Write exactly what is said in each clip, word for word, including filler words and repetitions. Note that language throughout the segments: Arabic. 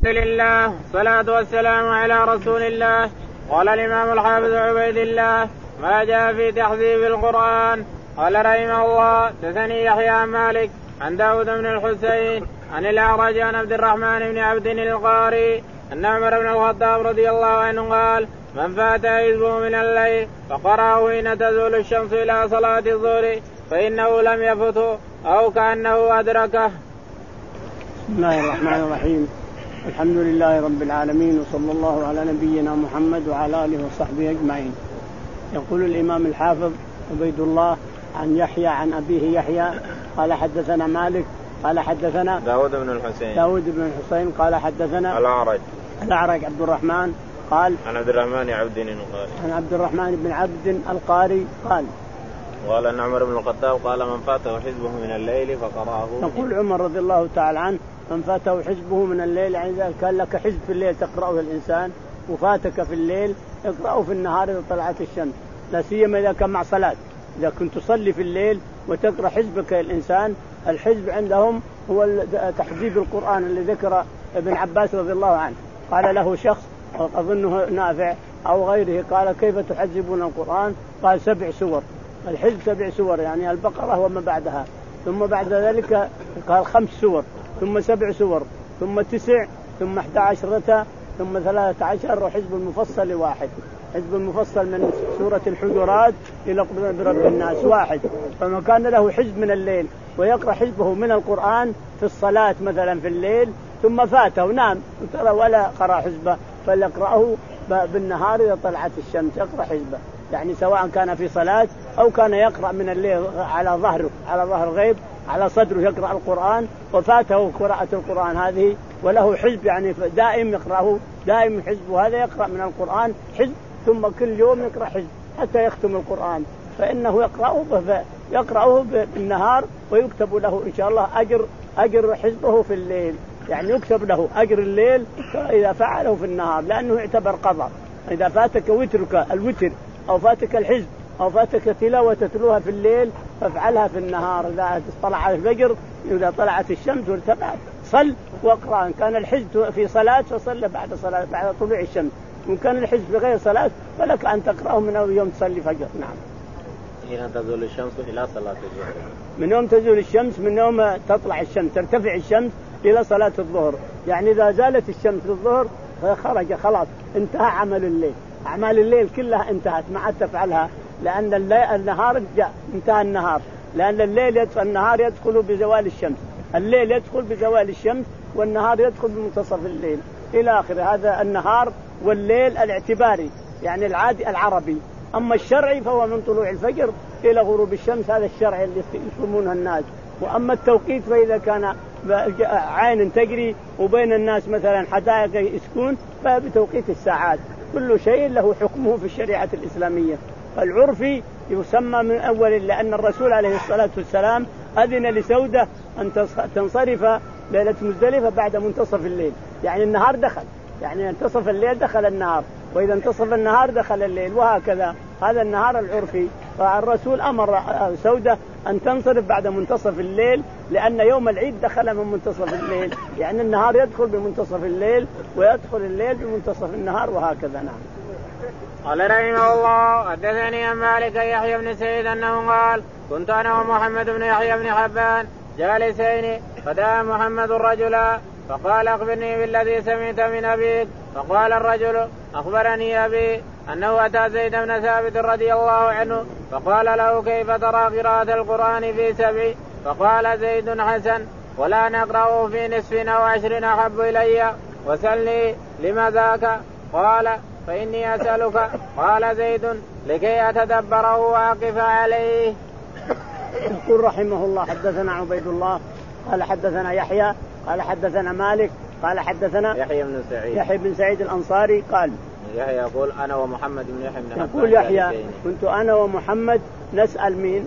الحمد لله والصلاة والسلام على رسول الله. قال الإمام الحافظ عبيد الله ما جاء في تحذيب القرآن. قال رحمه الله حدثني يحيى عن مالك عن داود بن الحسين عن الأعرج عن عبد الرحمن بن عبد القاري أن عمر بن الخطاب رضي الله عنه قال من فات حزبه من الليل فقرأه حين تزول الشمس إلى صلاة الظهر فإنه لم يفته أو كأنه أدركه. بسم الله الرحمن الرحيم. الحمد لله رب العالمين وصلى الله على نبينا محمد وعلى آله وصحبه أجمعين. يقول الإمام الحافظ عبيد الله عن يحيى عن أبيه يحيى قال حدثنا مالك قال حدثنا داود بن الحسين داود بن الحسين قال حدثنا الأعرج الأعرج عبد الرحمن قال عن عبد الرحمن عبد القاري عن عبد الرحمن بن عبد القاري قال قال أن عمر بن الخطاب قال من فاته حزبه من الليل فقرأه. يقول عمر رضي الله تعالى عنه من فاته حزبه من الليل، يعني إذا كان لك حزب في الليل تقرأه الإنسان وفاتك في الليل اقرأه في النهار إذا طلعت الشمس، لا سيما إذا كان مع صلاة. إذا كنت تصلي في الليل وتقرأ حزبك الإنسان، الحزب عندهم هو تحذيب القرآن اللي ذكر ابن عباس رضي الله عنه. قال له شخص أظنه نافع أو غيره قال كيف تحذبون القرآن؟ قال سبع سور، الحزب سبع سور يعني البقرة وما بعدها، ثم بعد ذلك قال خمس سور، ثم سبع سور، ثم تسع، ثم احدى عشرة، ثم ثلاثة عشر، وحزب المفصل واحد. حزب المفصل من سورة الحجرات إلى برب الناس واحد. فما كان له حزب من الليل ويقرأ حزبه من القرآن في الصلاة مثلا في الليل ثم فاته ونام ولا قرأ حزبه فليقرأه بالنهار إذا طلعت الشمس، يقرأ حزبه، يعني سواء كان في صلاة أو كان يقرأ من الليل على ظهره على ظهر غيب على صدره يقرأ القرآن وفاته قراءة القرآن هذه وله حزب يعني دائم يقرأه دائم حزبه، هذا يقرأ من القرآن حزب ثم كل يوم يقرأ حزب حتى يختم القرآن، فإنه يقرأه يقرأه بالنهار ويكتب له إن شاء الله أجر أجر حزبه في الليل، يعني يكتب له أجر الليل إذا فعله في النهار، لأنه يعتبر قضاء. إذا فاتك وترك الوتر أو فاتك الحزب أو فاتك تلاوة تتلوها في الليل فافعلها في النهار. إذا طلع الفجر إذا طلعت الشمس وارتفعت صل واقرأ. إن كان الحزب في صلاة فصل بعد صلاة بعد طلوع الشمس، وإن كان الحزب في غير صلاة فلك أن تقرأه من أول يوم تصلي فجر. نعم. حين تزول الشمس إلى صلاة الظهر، من يوم تزول الشمس من يوم تطلع الشمس ترتفع الشمس إلى صلاة الظهر، يعني إذا زالت الشمس الظهر خرج خلاص انتهى عمل الليل، أعمال الليل كلها انتهت ما عاد تفعلها، لأن النهار جاء انتهى النهار، لأن الليل يدخل النهار يدخل بزوال الشمس، الليل يدخل بزوال الشمس والنهار يدخل بمنتصف الليل إلى آخر. هذا النهار والليل الاعتباري يعني العادي العربي، أما الشرعي فهو من طلوع الفجر إلى غروب الشمس، هذا الشرعي اللي يصومونه الناس. وأما التوقيت فإذا كان عين تجري وبين الناس مثلا حدائق يسكون فبتوقيت الساعات، كل شيء له حكمه في الشريعة الإسلامية. فالعرفي يسمى من أول، لأن الرسول عليه الصلاة والسلام أذن لسودة أن تنصرف ليلة مزدلفة بعد منتصف الليل، يعني النهار دخل، يعني انتصف الليل دخل النهار، وإذا انتصف النهار دخل الليل، وهكذا هذا النهار العرفي. فالرسول أمر سودة أن تنصرف بعد منتصف الليل، لأن يوم العيد دخل من منتصف الليل، يعني النهار يدخل بمنتصف الليل ويدخل الليل بمنتصف النهار، وهكذا. نعم. قال رحمه الله حدثني عن مالك يحيى بن سعيد أنه قال كنت أنا ومحمد بن يحيى بن حبان جالسين فدعا محمد رجلا فقال أخبرني بالذي سمعت من أبيك، فقال الرجل أخبرني أبي أنه أتى زيد بن ثابت رضي الله عنه فقال له كيف ترى قراءة القرآن في سبع؟ فقال زيد حسن ولا نقرأه في نصف أو عشر أحب إلي، وسلني لما ذاك؟ قال فإني أسألك. قال زيد لكي أتدبره وأقف عليه. يقول رحمه الله حدثنا عبيد الله قال حدثنا يحيى قال حدثنا مالك قال حدثنا يحيى بن سعيد يحيى بن سعيد الأنصاري قال يحيى يقول أنا ومحمد بن يحيى بن حبان، يقول يحيى كنت أنا ومحمد نسأل مين؟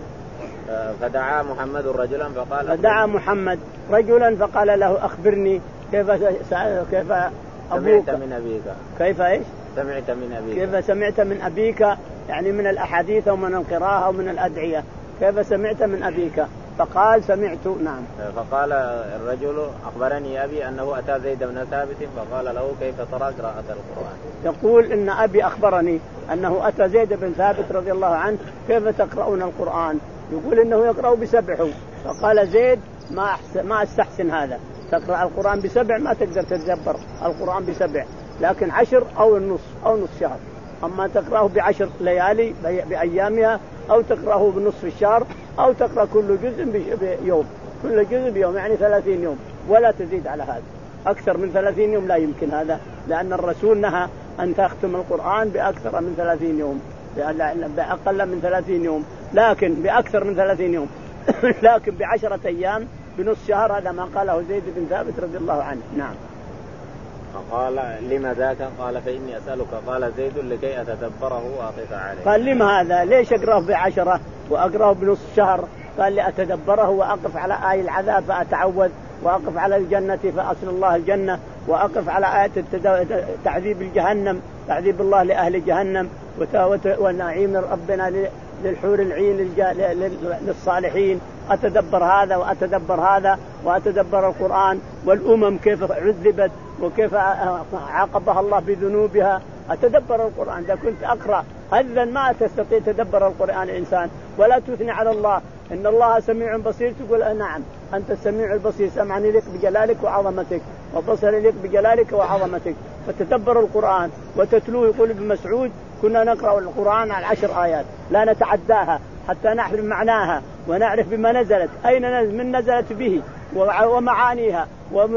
فدعا محمد رجلا فقال فدعا محمد رجلا فقال له أخبرني كيف كيف أبوك سمعت من أبيك، كيف إيش سمعت من أبيك، كيف سمعت من أبيك، يعني من الأحاديث ومن القراءة ومن الأدعية، كيف سمعت من أبيك؟ فقال سمعت. نعم. فقال الرجل أخبرني أبي أنه أتى زيد بن ثابت فقال له كيف ترى قراءة القرآن؟ يقول إن أبي أخبرني أنه أتى زيد بن ثابت رضي الله عنه كيف تقرؤون القرآن؟ يقول إنه يقرأ بسبع. فقال زيد ما ما استحسن هذا، تقرأ القرآن بسبع ما تقدر تتدبر القرآن بسبع، لكن عشر أو النص أو نص شهر. أما تقرأه بعشر ليالي بأيامها، أو تقرأه بنصف الشهر، أو تقرأ كل جزء بيوم، كل جزء بيوم يعني ثلاثين يوم، ولا تزيد على هذا. أكثر من ثلاثين يوم لا يمكن هذا، لأن الرسول نهى أن تختم القرآن بأكثر من ثلاثين يوم، بأقل من ثلاثين يوم، لكن بأكثر من ثلاثين يوم لكن بعشرة أيام بنصف شهر، هذا ما قاله زيد بن ثابت رضي الله عنه. نعم. فقال لما ذاك؟ قال فإني أسألك. قال زيد لكي أتدبره وأقف عليه. قال لما هذا؟ ليش أقرأه بعشرة وأقرأه بنصف شهر؟ قال لأتدبره وأقف على آي العذاب فأتعوذ، وأقف على الجنة فأصل الله الجنة، وأقف على آية تعذيب الجهنم، تعذيب الله لأهل جهنم، ونعيم ربنا للحور العين للصالحين. أتدبر هذا وأتدبر هذا وأتدبر القرآن، والأمم كيف عذبت وكيف عاقبها الله بذنوبها. أتدبر القرآن. إذا كنت أقرأ هذا ما تستطيع تدبر القرآن الإنسان، ولا تثني على الله إن الله سميع بصير، تقول نعم أنت السميع البصير، سمعني لك بجلالك وعظمتك، وبصري لك بجلالك وعظمتك. فتدبر القرآن وتتلوه. يقول ابن مسعود كنا نقرأ القرآن على عشر آيات لا نتعداها حتى نعرف معناها ونعرف بما نزلت، أين نزل، من نزلت به، ومعانيها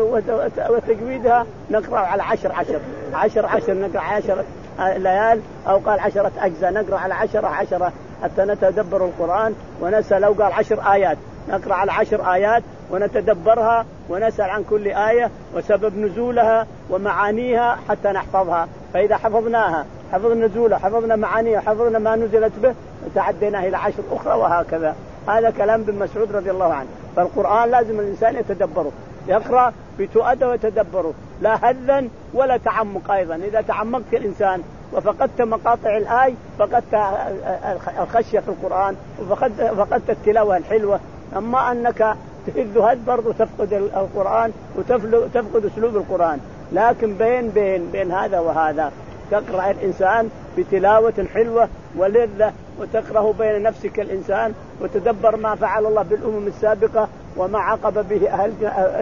وتجويدها. نقرأ على عشر عشر عشر عشر نقرأ عشر ليال، أو قال عشرة أجزاء نقرأ على عشرة عشرة حتى نتدبر القرآن ونسأل. لو قال عشر آيات نقرأ على عشر آيات ونتدبرها ونسأل عن كل آية وسبب نزولها ومعانيها حتى نحفظها. فإذا حفظناها حفظنا نزولها، حفظنا معانيها، حفظنا ما نزلت به، تعدينا إلى عشر أخرى، وهكذا. هذا كلام ابن مسعود رضي الله عنه. فالقرآن لازم الإنسان يتدبره، يقرأ بتؤدى ويتدبره، لا هذا ولا تعمق. أيضا إذا تعمقت الإنسان وفقدت مقاطع الآي فقدت الخشية في القرآن، وفقدت فقدت التلاوة الحلوة. أما أنك تهد هذا برضو تفقد القرآن وتفقد أسلوب القرآن. لكن بين بين بين هذا وهذا تقرأ الإنسان بتلاوة حلوة ولذة، وتقرأه بين نفسك الإنسان، وتدبر ما فعل الله بالأمم السابقة، وما عاقب به أهل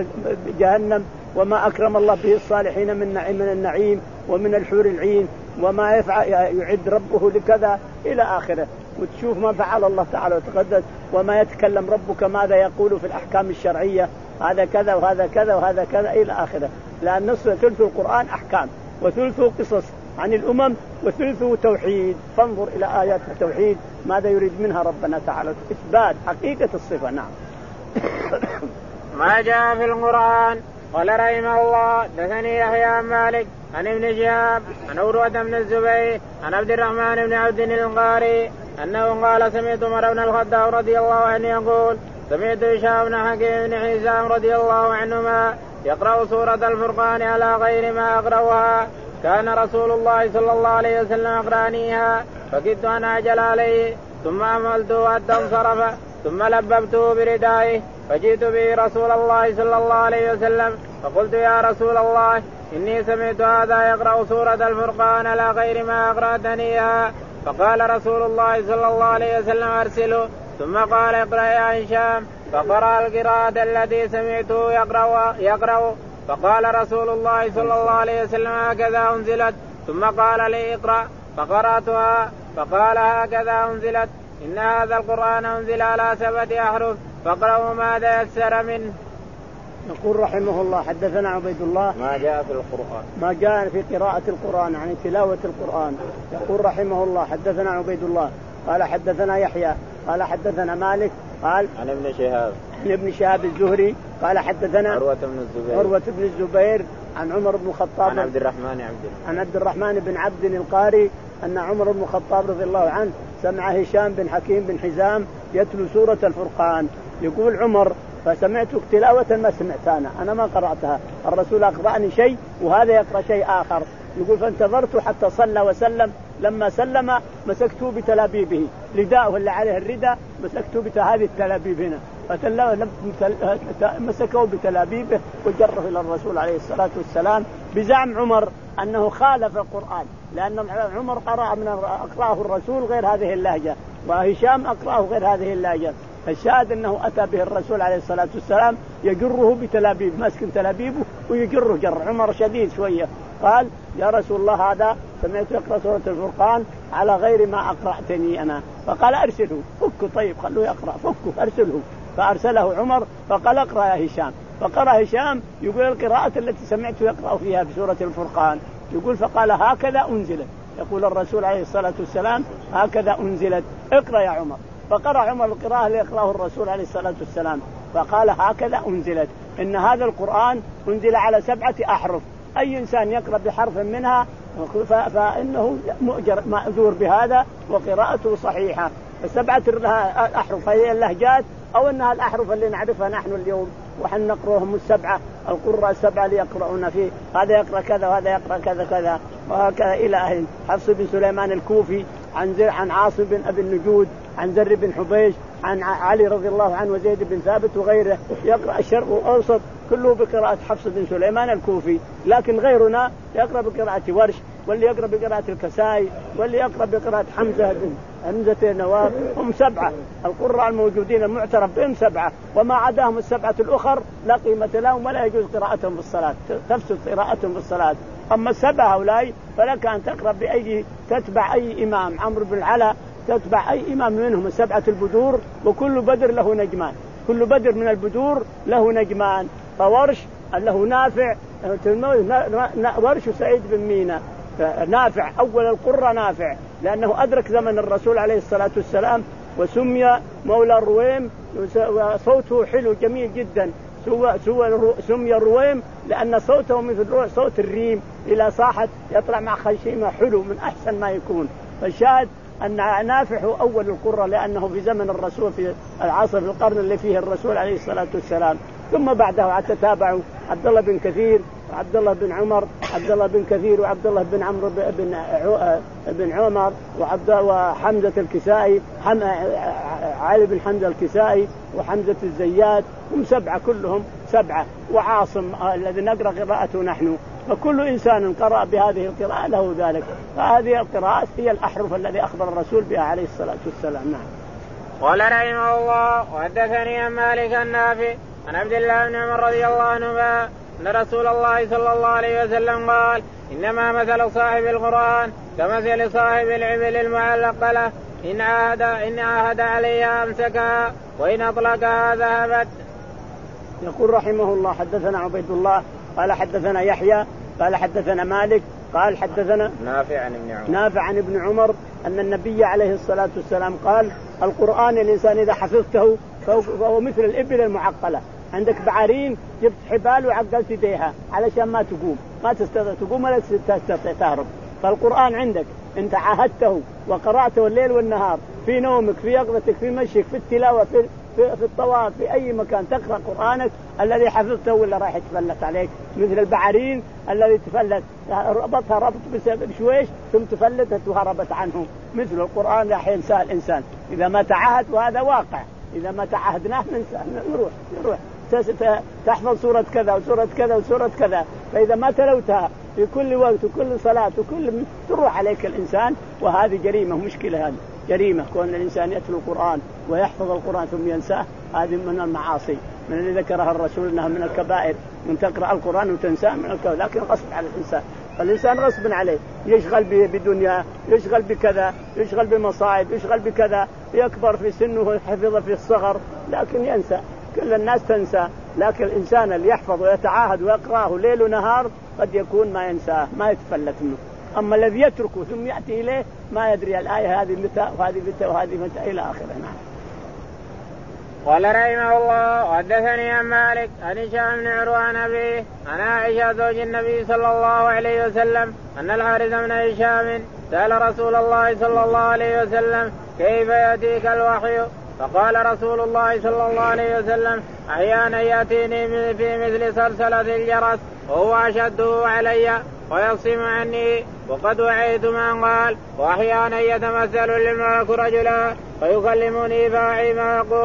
جهنم، وما أكرم الله به الصالحين من من النعيم ومن الحور العين، وما يفعل يعد ربه لكذا إلى آخره. وتشوف ما فعل الله تعالى وتقدس، وما يتكلم ربك ماذا يقول في الأحكام الشرعية، هذا كذا وهذا كذا وهذا كذا إلى آخره. لأن نصف ثلث القرآن أحكام، وثلثه قصص عن الأمم، وثلثه توحيد. فانظر إلى آيات التوحيد ماذا يريد منها ربنا تعالى، إثبات حقيقة الصفة. نعم. ما جاء في القرآن. قال رحمه الله دثني يحيى عن مالك عن ابن شهاب عن عروة بن الزبير عن عبد الرحمن بن عبد القاري أنه قال سمعت عمر بن الخطاب رضي الله عنه يقول سمعت هشام بن حكيم بن حزام رضي الله عنهما يقرأ سورة الفرقان على غير ما أقرأها. كان رسول الله صلى الله عليه وسلم أقرأنيها فكدت أن أعجل عليه، ثم أملته حتى انصرف، ثم لببته بردائه فجئت به رسول الله صلى الله عليه وسلم فقلت يا رسول الله إني سمعت هذا يقرأ سورة الفرقان على غير ما أقرأتنيها. فقال رسول الله صلى الله عليه وسلم أرسله، ثم قال اقرأ يا هشام، فقرأ القراءة التي سمعته يقرأ, يقرأ فقال رسول الله صلى الله عليه وسلم هكذا أنزلت، ثم قال لي اقرأ، فقرأتها فقال هكذا أنزلت، إن هذا القرآن أنزل على سبعة أحرف فاقرأوا ما تيسر منه. يقول رحمه الله حدثنا عبيد الله ما جاء في القرآن ما جاء في قراءة القرآن يعني تلاوة القرآن. يقول رحمه الله حدثنا عبيد الله قال حدثنا يحيى قال حدثنا مالك قال عن ابن شهاب عن ابن شهاب الزهري قال حدثنا عروة بن الزبير عروة بن الزبير عن عمر بن الخطاب عن عبد الرحمن عبد عن عبد الرحمن بن عبد القاري أن عمر بن الخطاب رضي الله عنه سمع هشام بن حكيم بن حزام يتلو سورة الفرقان. يقول عمر فسمعت تلاوة ما سمعت أنا أنا ما قرأتها، الرسول أقرأني شيء وهذا يقرأ شيء آخر. يقول فانتظرت حتى صلى وسلم، لما سلم مسكته بتلابيبه، رداءه اللي عليه الرداء مسكته بهذه التلابيب هنا مسكوا بتلابيبه وجره إلى الرسول عليه الصلاة والسلام بزعم عمر أنه خالف القرآن، لأن عمر قرأ من أقرأه الرسول غير هذه اللهجة، وهشام أقرأه غير هذه اللهجة. الشاهد أنه أتى به الرسول عليه الصلاة والسلام يجره بتلابيب، ماسك تلابيبه ويجره جر. عمر شديد شوية، قال يا رسول الله هذا سمعت يقرأ سورة الفرقان على غير ما أقرأتني أنا، فقال أرسله. فكه طيب خلوه يقرأ، فكه أرسله. فأرسله عمر فقال اقرأ يا هشام، فقرأ هشام يقول القراءة التي سمعت يقرأ فيها بسورة الفرقان، يقول فقال هكذا أنزلت، يقول الرسول عليه الصلاة والسلام هكذا أنزلت، اقرأ يا عمر. فقرأ عمر القراءة اللي يقرأه الرسول عليه الصلاة والسلام، فقال هكذا أنزلت، إن هذا القرآن أنزل على سبعة أحرف، أي إنسان يقرأ بحرف منها فإنه مؤجر مأجور بهذا وقراءته صحيحة. السبعة الأحرف هي اللهجات أو أنها الأحرف اللي نعرفها نحن اليوم وحن نقرأهم السبعة، القراء السبعة اللي يقرؤون فيه، هذا يقرأ كذا وهذا يقرأ كذا كذا وهكذا إلى أهل. حفص بن سليمان الكوفي عن زر عن عاصم بن أبي النجود عن زر بن حبيش عن علي رضي الله عنه وزيد بن ثابت وغيره، يقرأ الشرق والأوسط كله بقراءة حفص بن سليمان الكوفي. لكن غيرنا يقرأ بقراءة ورش، واللي يقرأ بقراءة الكسائي، واللي يقرأ بقراءة حمزة بن حمزة النواب. هم سبعة القراء الموجودين المعترف بهم سبعة، وما عداهم السبعة الأخر لا قيمة لهم ولا يجوز قراءتهم في الصلاة، تفسد قراءتهم في الصلاة. أما السبعة هؤلاء فلك أن تقرأ بأي تتبع أي إمام، عمرو بن العلا تتبع أي إمام منهم، السبعة البدور، وكل بدر له نجمان، كل بدر من البدور له نجمان. فورش له نافع، ورش سعيد بن مينا، نافع أول القرى نافع لأنه أدرك زمن الرسول عليه الصلاة والسلام، وسمي مولى الرويم، وصوته حلو جميل جدا، سمي الرويم لأن صوته مثل صوت الريم إلى صاحت يطلع مع خشيمة حلو من أحسن ما يكون. فالشاهد أن نافع هو أول القرى لأنه في زمن الرسول في العصر القرن اللي فيه الرسول عليه الصلاة والسلام. ثم بعده تتابعوا عبد الله بن كثير وعبد الله بن عمر، عبد الله بن كثير وعبد الله بن عمرو بن بن عمر وعبد وحمزة الكسائي، علي بن حمزة الكسائي وحمزة الزيات، هم سبعة كلهم سبعة، وعاصم الذي نقرأ قراءته نحن. فكل إنسان قرأ بهذه القراءة له ذلك. فهذه القراءات هي الأحرف الذي أخبر الرسول بها عليه الصلاة والسلام. نعم. قال رحمه الله وحدثني عن مالك النافع عن عبد الله بن عمر رضي الله عنهما أن رسول الله صلى الله عليه وسلم قال إنما مثل صاحب القرآن كمثل صاحب العبل المعلقة له، إن عاهد إن عاهد عليها أمسكها وإن أطلقها ذهبت. يقول رحمه الله حدثنا عبيد الله قال حدثنا يحيى قال حدثنا مالك قال حدثنا نافع عن ابن عمر نافع عن ابن عمر أن النبي عليه الصلاة والسلام قال القرآن الإنسان إذا حفظته فهو مثل الإبل المعقلة، عندك بعارين جبت حبال وعقلت يديها علشان ما تقوم ما تستطيع تقوم ولا تستطيع تهرب. فالقرآن عندك انت عاهدته وقرأته الليل والنهار في نومك في يقظتك في مشيك في التلاوة في في, في الطواف في أي مكان تقرأ قرآنك الذي حفظته ولا راح يتفلت عليك، مثل البعارين الذي تفلت ربطها ربط بشويش ثم تفلتت وهربت عنه، مثل القرآن راح ينساه الإنسان إذا ما تعاهد، وهذا واقع إذا ما تعاهدناه ننسى نروح نروح تحفظ سورة كذا وسورة كذا وسورة كذا، فإذا ما تلوتها في كل وقت وكل صلاة وكل تروح عليك الإنسان، وهذه جريمة مشكلة، هذه جريمة كون الإنسان يتلو القرآن ويحفظ القرآن ثم ينساه، هذه من المعاصي من اللي ذكرها الرسول أنها من الكبائر، من تقرأ القرآن وتنساه من الكبائر، لكن غصب على الإنسان، فالإنسان غصب عليه يشغل بدنيا يشغل بكذا يشغل بمصائب يشغل بكذا، يكبر في سنه ويحفظ في الصغر لكن ينسى، كل الناس تنسى، لكن الإنسان اللي يحفظ ويتعاهد ويقرأه ليل ونهار قد يكون ما ينساه ما يتفلت منه. أما الذي يتركه ثم يأتي إليه ما يدري الآية هذه متى وهذه متى وهذه متى إلى آخره. نعم. قال رحمه الله حدثني عن مالك عن هشام بن عروة عن أبيه عن عائشة زوج النبي صلى الله عليه وسلم أن الحارث بن هشام سأل رسول الله صلى الله عليه وسلم كيف يأتيك الوحي؟ فقال رسول الله صلى الله عليه وسلم أحيانا يأتيني في مثل سلسلة الجرس وهو أشده علي ويصم عني وقد وعيت من قال، وأحيانا يتمثل للملك رجلا فيكلمني فاعي ما يقول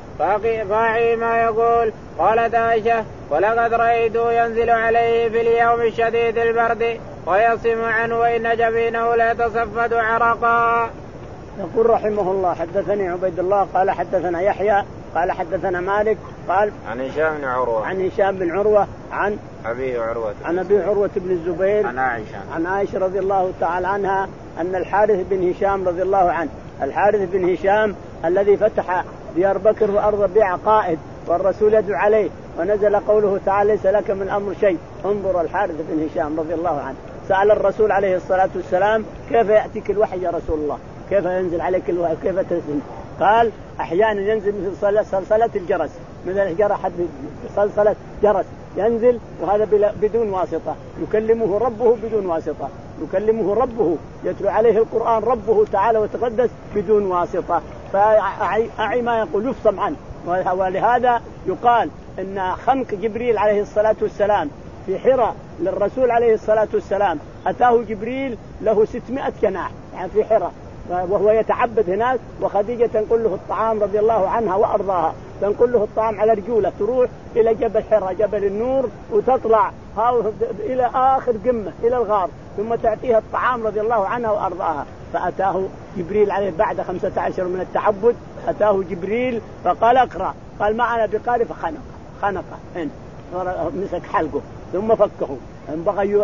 فاعي ما يقول. قالت عائشة ولقد رأيته ينزل عليه في اليوم الشديد البرد ويصم عنه وإن جبينه لا يتصفد عرقا. يقول رحمه الله حدثني عبيد الله قال حدثنا يحيى قال حدثنا مالك قال عن هشام بن عروة عن هشام بن عروة عن أبي عروة عن أبي عروة بن الزبير عن عائشة عن عائشة رضي الله تعالى عنها أن الحارث بن هشام رضي الله عنه الحارث بن هشام الذي فتح ديار بكر وأرض بيع قائد والرسول يدعو عليه ونزل قوله تعالى ليس لك من الأمر شيء. انظر الحارث بن هشام رضي الله عنه سأل الرسول عليه الصلاة والسلام كيف يأتيك الوحي يا رسول الله كيف ينزل عليك الوحي كيف تنزل. قال أحيانا ينزل مثل صلصلة الجرس مثل الجرس صلصلة جرس ينزل وهذا بدون واسطة يكلمه ربه بدون واسطة يكلمه ربه يتلو عليه القرآن ربه تعالى وتقدس بدون واسطة فأعي ما يقول يفصم عنه. ولهذا يقال إن خنق جبريل عليه الصلاة والسلام في حراء للرسول عليه الصلاة والسلام أتاه جبريل له ستمائة جناح يعني في حراء وهو يتعبد هناك وخديجة تنقل له الطعام رضي الله عنها وأرضاها تنقل له الطعام على رجوله تروح إلى جبل حراء جبل النور وتطلع إلى آخر قمة إلى الغار ثم تعطيها الطعام رضي الله عنها وأرضاها. فأتاه جبريل عليه بعد خمسة عشر من التعبد أتاه جبريل فقال اقرأ قال ما أنا بقارئ فخنق خنقه إن مسك حلقه ثم فكه بغى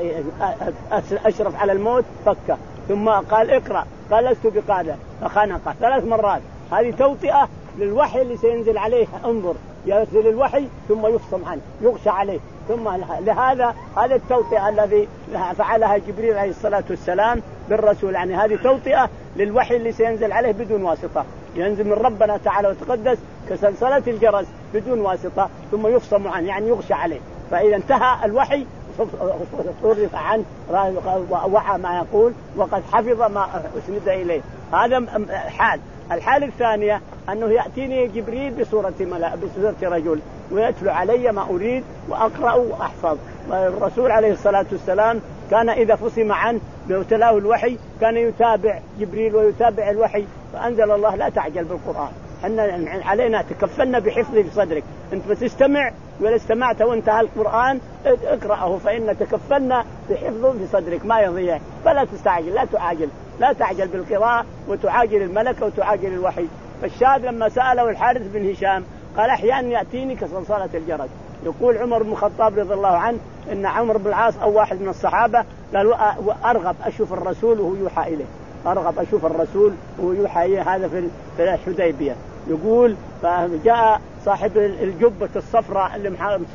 أشرف على الموت فكه ثم قال اقرأ قال لست بقارئ فخنقه ثلاث مرات. هذه توطئة للوحي اللي سينزل عليه. انظر ينزل الوحي ثم يفصم عنه يغشى عليه ثم لهذا هذا التوطئة الذي فعلها جبريل عليه الصلاة والسلام بالرسول يعني هذه توطئة للوحي اللي سينزل عليه بدون واسطة ينزل من ربنا تعالى وتقدس كسلسلة الجرس بدون واسطة ثم يفصم عنه يعني يغشى عليه. فإذا انتهى الوحي صرف عنه وعى ما يقول وقد حفظ ما أسند إليه. هذا حال. الحالة الثانية أنه يأتيني جبريل بصورة ملأ بصورة رجل ويتلو علي ما أريد وأقرأ وأحفظ. الرسول عليه الصلاة والسلام كان إذا فصم عنه بتلاه الوحي كان يتابع جبريل ويتابع الوحي فأنزل الله لا تعجل بالقرآن إحنا علينا تكفلنا بحفظه في صدرك أنت بتستمع ولا استمعت وانتهى القرآن اقرأه فإن تكفلنا بحفظه في صدرك ما يضيع فلا تستعجل لا تعاجل لا تعجل بالقراءة وتعاجل الملكة وتعاجل الوحي. فالشاهد لما سأله الحارث بن هشام قال أحيانا يأتيني كصلصلة الجرس. يقول عمر بن الخطاب رضي الله عنه إن عمر بن العاص أو واحد من الصحابة قال أرغب أشوف الرسول وهو يوحى إليه أرغب أشوف الرسول وهو يوحى إليه هذا في الحديبية. يقول فجاء صاحب الجبة الصفراء اللي محارب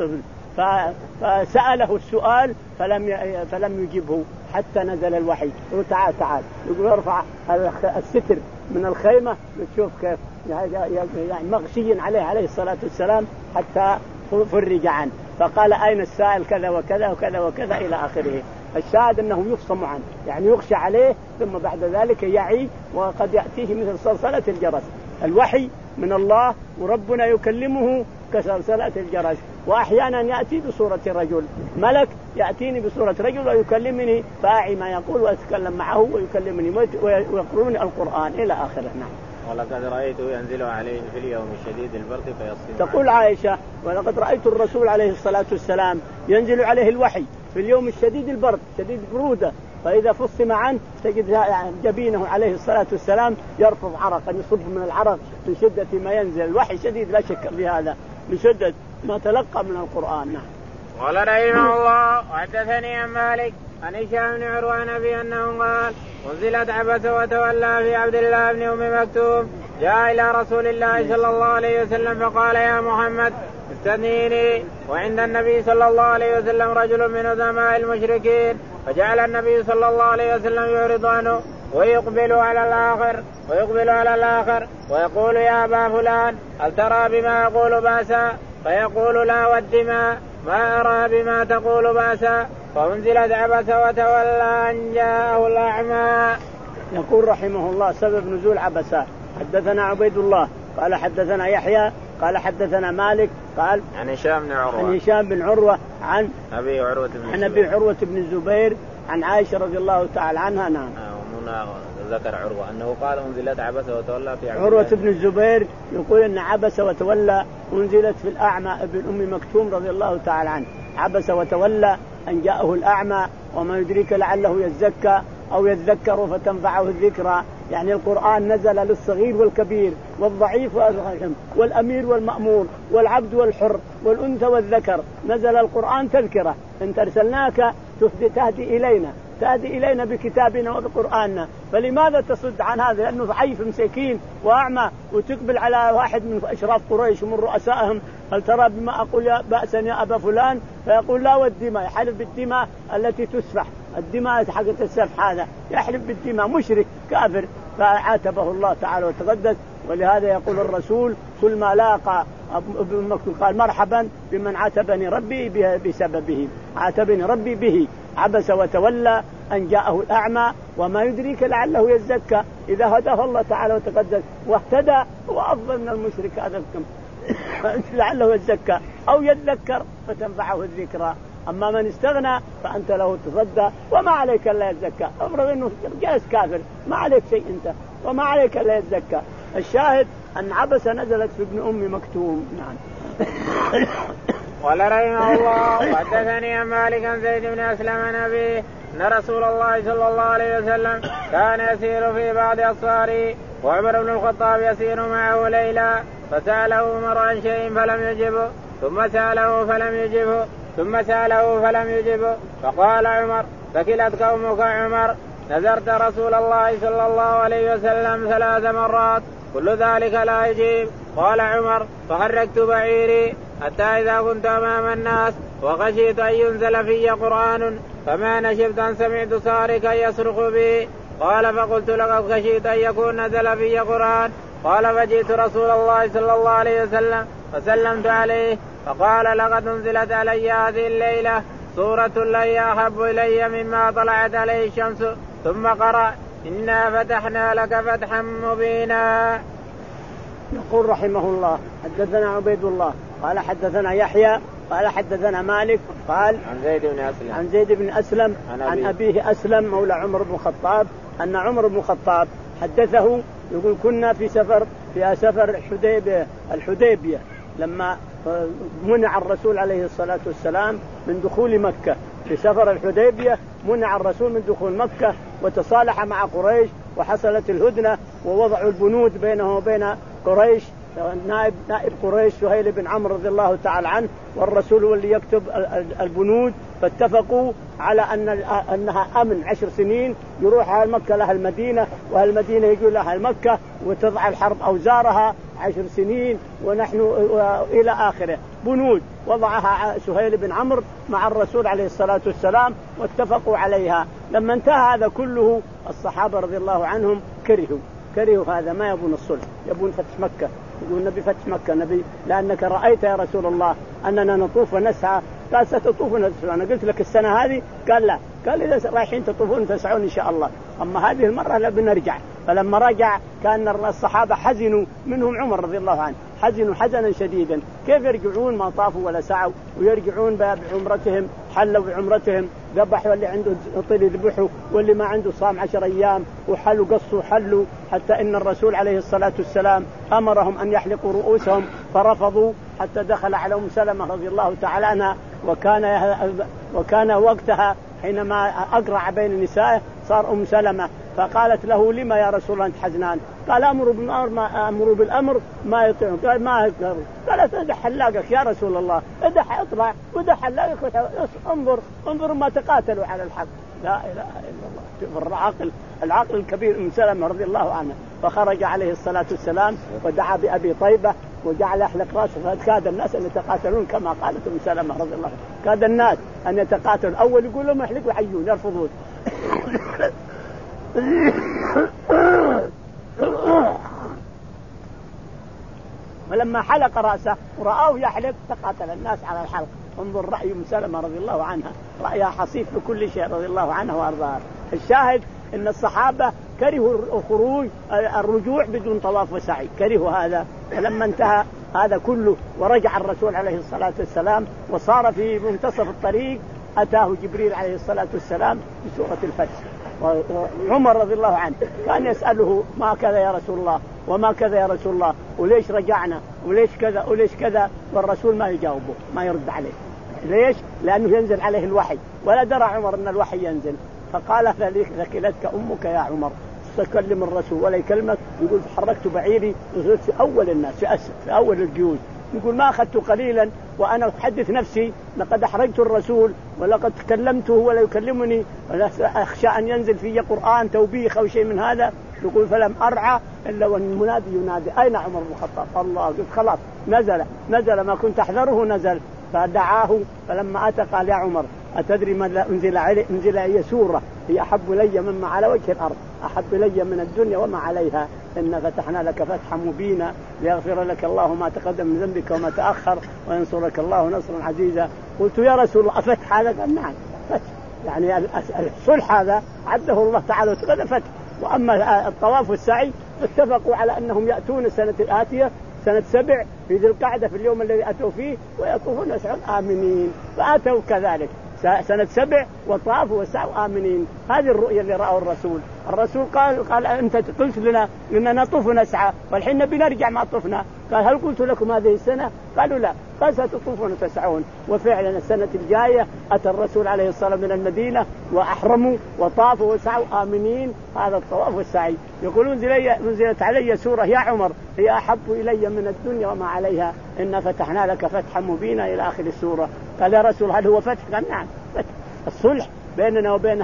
فسأله السؤال فلم فلم يجبه حتى نزل الوحي. يقول تعال تعال يقول ارفع الستر من الخيمة وتشوف كيف يعني مغشي عليه عليه الصلاة والسلام حتى فرج عنه. فقال أين السائل كذا وكذا وكذا وكذا إلى آخره. الشاهد أنه يفصم عنه يعني يغشى عليه ثم بعد ذلك يعي وقد يأتيه مثل صلصلة الجرس. الوحي من الله وربنا يكلمه كسلسلة الجرس وأحيانا يأتي بصورة رجل ملك يأتيني بصورة رجل ويكلمني فأعي ما يقول وأتكلم معه ويكلمني ويقروني القرآن إلى آخره. نعم. ولقد رأيته ينزل عليه في اليوم الشديد البرد فيصم. تقول عائشة ولقد رأيت الرسول عليه الصلاة والسلام ينزل عليه الوحي في اليوم الشديد البرد شديد برودة فإذا فصم عنه تجد جبينه عليه الصلاة والسلام يرفض عرقا يصب من العرق من شدة ما ينزل. الوحي شديد لا شك في هذا من شدة ما تلقى من القرآن. نعم. قال رحمه الله وحدثني عن مالك عن هشام بن عروة عن أبي أنه قال أنزلت عبس وتولى في عبد الله بن أم مكتوم جاء إلى رسول الله صلى الله عليه وسلم فقال يا محمد استثنيني وعند النبي صلى الله عليه وسلم رجل من عظماء المشركين فجعل النبي صلى الله عليه وسلم يعرض عنه ويقبل على الآخر ويقبل على الآخر ويقول يا أبا فلان هل ترى بما يقول بأسا فيقول لا والدماء ما أرى بما تقول بأسا فأنزلت عبس وتولى أن جاءه الأعمى. يقول رحمه الله سبب نزول عبسة. حدثنا عبيد الله قال حدثنا يحيى قال حدثنا مالك قال عن هشام بن عروة عن هشام بن عروة عن أبي عروة بن عن أبي عروة بن الزبير عن عائشة رضي الله تعالى عنها. نعم. ذكر عروة أنه قال أنزلت عبس وتولى في عروة بن الزبير يقول أن عبس وتولى أنزلت في الأعمى ابن أم مكتوم رضي الله تعالى عنه. عبس وتولى أن جاءه الأعمى وما يدريك لعله يزكى أو يذكر فتنفعه الذكرى. يعني القرآن نزل للصغير والكبير والضعيف والأمير والمأمور والعبد والحر والأنثى والذكر. نزل القرآن تذكرة. أنت أرسلناك تهدي إلينا تهدي إلينا بكتابنا وبقرآننا، فلماذا تصد عن هذا؟ لأنه ضعيف مسكين وأعمى، وتقبل على واحد من أشراف قريش ومن رؤسائهم هل ترى بما أقول يا بأسا يا أبا فلان؟ فيقول لا، والدماء يحلف بالدماء التي تسفح، الدماء حقت السفح هذا يحلف بالدماء، مشرك كافر. فعاتبه الله تعالى وتقدس. ولهذا يقول الرسول كل ما لاقى ابن مكتوم قال مرحبا بمن عاتبني ربي بسببه، عاتبني ربي به. عبس وتولى أن جاءه الأعمى وما يدريك لعله يزكى. إذا هداه الله تعالى وتقدس واهتدى هو أفضل من المشرك هذا الكم لعله يزكى أو يذكر فتنفعه الذكرى. أما من استغنى فأنت له تصدى وما عليك إلا يزكى. أفرض أنه جالس كافر ما عليك شيء أنت وما عليك إلا يزكى. الشاهد أن عبس نزلت في ابن أم مكتوم. نعم. قال رحمه الله وحدثني عن مالك عن زيد بن أسلم عن أبيه أن رسول الله صلى الله عليه وسلم كان يسير في بعض أصهاره وعمر بن الخطاب يسير معه ليلا، فسأله عمر عن شيء فلم يجبه، ثم سأله فلم يجبه، ثم سأله فلم يجبه، فقال عمر ثكلت قومك عمر، نذرت رسول الله صلى الله عليه وسلم ثلاث مرات كل ذلك لا يجيب. قال عمر فحركت بعيري حتى إذا كنت أمام الناس وخشيت أن ينزل في قرآن فما نشبت أن سمعت صارخا يصرخ به. قال فقلت لقد خشيت أن يكون نزل في قرآن. قال فجئت رسول الله صلى الله عليه وسلم فسلمت عليه فقال لقد انزلت علي هذه الليلة سورة لي أحب إلي مما طلعت عليه الشمس. ثم قرأ إنا فتحنا لك فتحا مبينا. يقول رحمه الله حدثنا عبيد الله قال حدثنا يحيى قال حدثنا مالك قال عن زيد بن أسلم عن زيد بن أسلم عن, عن أبيه أسلم مولى عمر بن الخطاب أن عمر بن الخطاب حدثه يقول كنا في سفر في سفر الحديبية الحديبية لما منع الرسول عليه الصلاة والسلام من دخول مكة. في سفر الحديبية منع الرسول من دخول مكة وتصالح مع قريش وحصلت الهدنة ووضعوا البنود بينه وبين قريش. نائب نائب قريش سهيل بن عمرو رضي الله تعالى عنه والرسول هو اللي يكتب البنود. فاتفقوا على أن أنها أمن عشر سنين يروح أهل مكة لها المدينة وأهل المدينة يجوا لها مكة وتضع الحرب أوزارها عشر سنين ونحن إلى آخره. بنود وضعها سهيل بن عمرو مع الرسول عليه الصلاة والسلام واتفقوا عليها. لما انتهى هذا كله الصحابة رضي الله عنهم كرهوا كرهوا هذا، ما يبون الصلح، يبون فتح مكة. يقول النبي فتح مكة نبي لأنك رأيت يا رسول الله أننا نطوف ونسعى. قال ستطوف ونسعى. أنا قلت لك السنة هذه قال لا، قال إذا رايحين تطوفون تسعون إن شاء الله، أما هذه المرة لا بنرجع. فلما رجع كان الصحابة حزنوا منهم عمر رضي الله عنه حزنوا حزنا شديدا. كيف يرجعون ما طافوا ولا سعوا ويرجعون بعمرتهم حلوا بعمرتهم ذبحوا اللي عنده طير ذبحوا واللي ما عنده صام عشر أيام وحلوا قصوا حلوا. حتى إن الرسول عليه الصلاة والسلام أمرهم أن يحلقوا رؤوسهم فرفضوا حتى دخل على أم سلمة رضي الله تعالى عنها وكان وكان وقتها حينما أقرع بين نسائه صار أم سلمة. فقالت له لما يا رسول الله أنت حزنان؟ قال أمر بالأمر ما أمر بالأمر ما يطيعون. قال ما يقدر. قالت ادع حلاقك يا رسول الله، ادع اطلع ودع حلاقك انظر انظر ما تقاتلوا على الحق. لا إله إلا الله. شوف العقل العقل الكبير أم سلمة رضي الله عنها. فخرج عليه الصلاة والسلام ودعا بأبي طيبة وجعل يحلق رأسه. فكاد الناس أن يتقاتلون كما قالت أم سلمة رضي الله عنها، كاد الناس أن يتقاتلون. أول يقول لهم احلقوا حيون يرفضون. ولما حلق رأسه ورآه يحلق تقاتل الناس على الحلق. انظر رأي أم سلمة رضي الله عنها، رأيها حصيف بكل شيء رضي الله عنها وأرضاها. الشاهد إن الصحابة كرهوا الخروج الرجوع بدون طواف وسعي، كرهوا هذا. فلما انتهى هذا كله ورجع الرسول عليه الصلاة والسلام وصار في منتصف الطريق أتاه جبريل عليه الصلاة والسلام بسورة الفتح. وعمر رضي الله عنه كان يسأله ما كذا يا رسول الله وما كذا يا رسول الله وليش رجعنا وليش كذا وليش كذا، والرسول ما يجاوبه ما يرد عليه. ليش؟ لأنه ينزل عليه الوحي، ولا درى عمر أن الوحي ينزل. فقال ثكلتك أمك يا عمر، تكلم الرسول ولا يكلمك. يقول حركت بعيري وصرت في أول الناس في أسف في أول الجيوش. يقول ما أخذت قليلا وأنا أحدث نفسي لقد أحرجت الرسول ولقد كلمته ولا يكلمني، ولا أخشى أن ينزل في قرآن توبيخ أو شيء من هذا. يقول فلم أرعى إلا والمنادي ينادي أين عمر بن الخطاب؟ الله. قلت خلاص نزل نزل ما كنت أحذره نزل. فدعاه فلما أتى قال يا عمر أتدري ماذا أنزل علي؟ أنزل علي سورة هي أحب لي مما على وجه الأرض، أحب لي من الدنيا وما عليها، إن فتحنا لك فتحا مبينا ليغفر لك الله ما تقدم من ذنبك وما تأخر وينصرك الله نصرا عزيزا. قلت يا رسول الله أفتح هذا؟ قال نعم فتح، يعني الصلح هذا عده الله تعالى وتقدم فتح. وأما الطواف والسعي اتفقوا على أنهم يأتون السنة الآتية سنة سبع في ذي القعدة في اليوم الذي أتوا فيه ويطوفون يسعون آمنين، فأتوا كذلك سنة سبع وطافوا وسعوا آمنين. هذه الرؤية اللي رأوا الرسول. الرسول قال قال أنت قلت لنا إننا نطوف ونسعى والحين نبي نرجع ما طفنا. قال هل قلت لكم هذه السنة؟ قالوا لا. قال ستطوفون وتسعون. وفعلا السنة الجاية أتى الرسول عليه الصلاة والسلام من المدينة وأحرموا وطافوا وسعوا آمنين. هذا الطواف والسعي. يقولون نزلت علي سورة يا عمر هي أحب إلي من الدنيا وما عليها، إن فتحنا لك فتحا مبينا إلى آخر السورة. قال يا رسول هل هو فتح؟ قال نعم فتح. الصلح بيننا وبين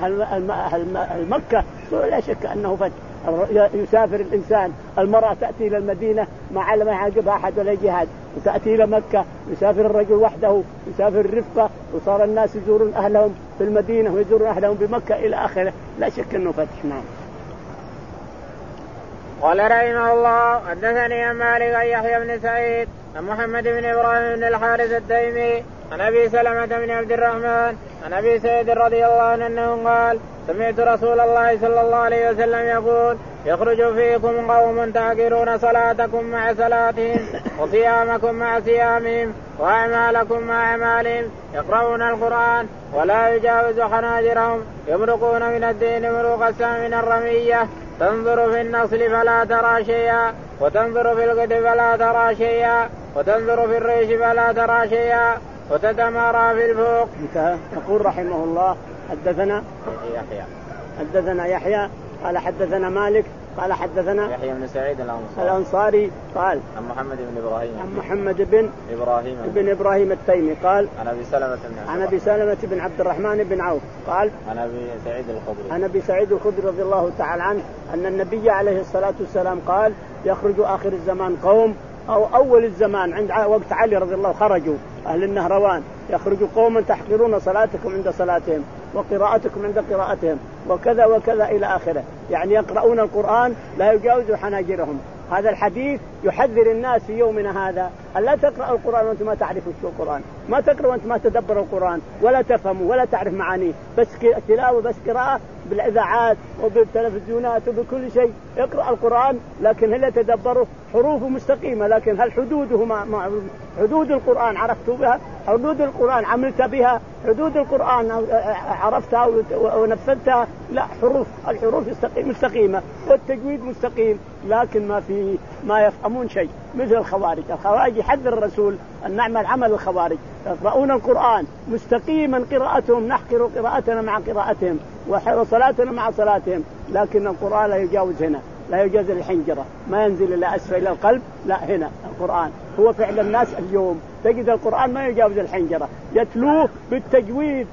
المكة لا شك أنه فتح. يسافر الإنسان، المرأة تأتي إلى المدينة ما علم يعاقبها أحد ولا جهاد، وتأتي إلى مكة. يسافر الرجل وحده، يسافر الرفقة، وصار الناس يزورون أهلهم في المدينة ويزورون أهلهم بمكة إلى آخره. لا شك أنه فتح. نعم. قال رحمه الله حدثني عن مالك عن يحيى بن سعيد عن محمد بن إبراهيم بن الحارث التيمي عن أبي سلمة بن عبد الرحمن عن أبي سعيد رضي الله عنه أنه قال سمعت رسول الله صلى الله عليه وسلم يقول يخرج فيكم قوم تعقرون صلاتكم مع صلاتهم وصيامكم مع صيامهم وأعمالكم مع أعمالهم، يقرؤون القرآن ولا يجاوز حناجرهم، يمرقون من الدين مروق السهم من الرمية، تنظر في النصل فلا ترى شيئا وتنظر في القد فلا ترى شيئا وتنظر في الريش فلا ترى شيئا وتتمارى في الفوق. يقول رحمه الله حدثنا يحيى حدثنا يحيى قال حدثنا مالك قال حدثنا يحيى بن سعيد الأنصاري, الأنصاري قال عن محمد بن إبراهيم عن محمد بن إبراهيم بن إبراهيم التيمي قال عن أبي سلمة بن عن أبي سلمة بن عبد الرحمن بن عوف قال عن أبي سعيد الخدري عن أبي سعيد الخدري رضي الله تعالى عنه أن النبي عليه الصلاة والسلام قال يخرج آخر الزمان قوم أو أول الزمان عند وقت علي رضي الله خرجوا أهل النهروان، يخرج قوم تحقرون صلاتكم عند صلاتهم وقراءتكم عند قراءتهم وكذا وكذا إلى آخره، يعني يقرؤون القرآن لا يجاوز حناجرهم. هذا الحديث يحذر الناس في يومنا هذا ألا تقرأ القرآن وأنت ما تعرف شو القرآن، ما تقرأ وأنت ما تدبر القرآن ولا تفهم ولا تعرف معانيه، بس تلاوة بس قراءة بالإذاعات وبالتلفزيونات وبكل شيء. اقرأ القرآن لكن هل تدبره؟ حروفه مستقيمة لكن هل حدوده ما ما حدود القرآن عرفت بها؟ حدود القرآن عملت بها؟ حدود القرآن عرفتها ونفذتها؟ لا، حروف الحروف مستقيمة والتجويد مستقيم لكن ما في ما يفهمون شيء مثل الخوارج. الخوارج يحذر الرسول أن نعمل عمل الخوارج، يقرؤون القرآن مستقيما قراءتهم نحقر قراءتنا مع قراءتهم وصلاتنا مع صلاتهم، لكن القرآن لا يجاوز هنا، لا يجاوز الحنجرة، ما ينزل إلى أسفل إلى القلب، لا هنا القرآن هو فعل الناس اليوم تجد القرآن ما يجاوز الحنجرة، يتلوه بالتجويد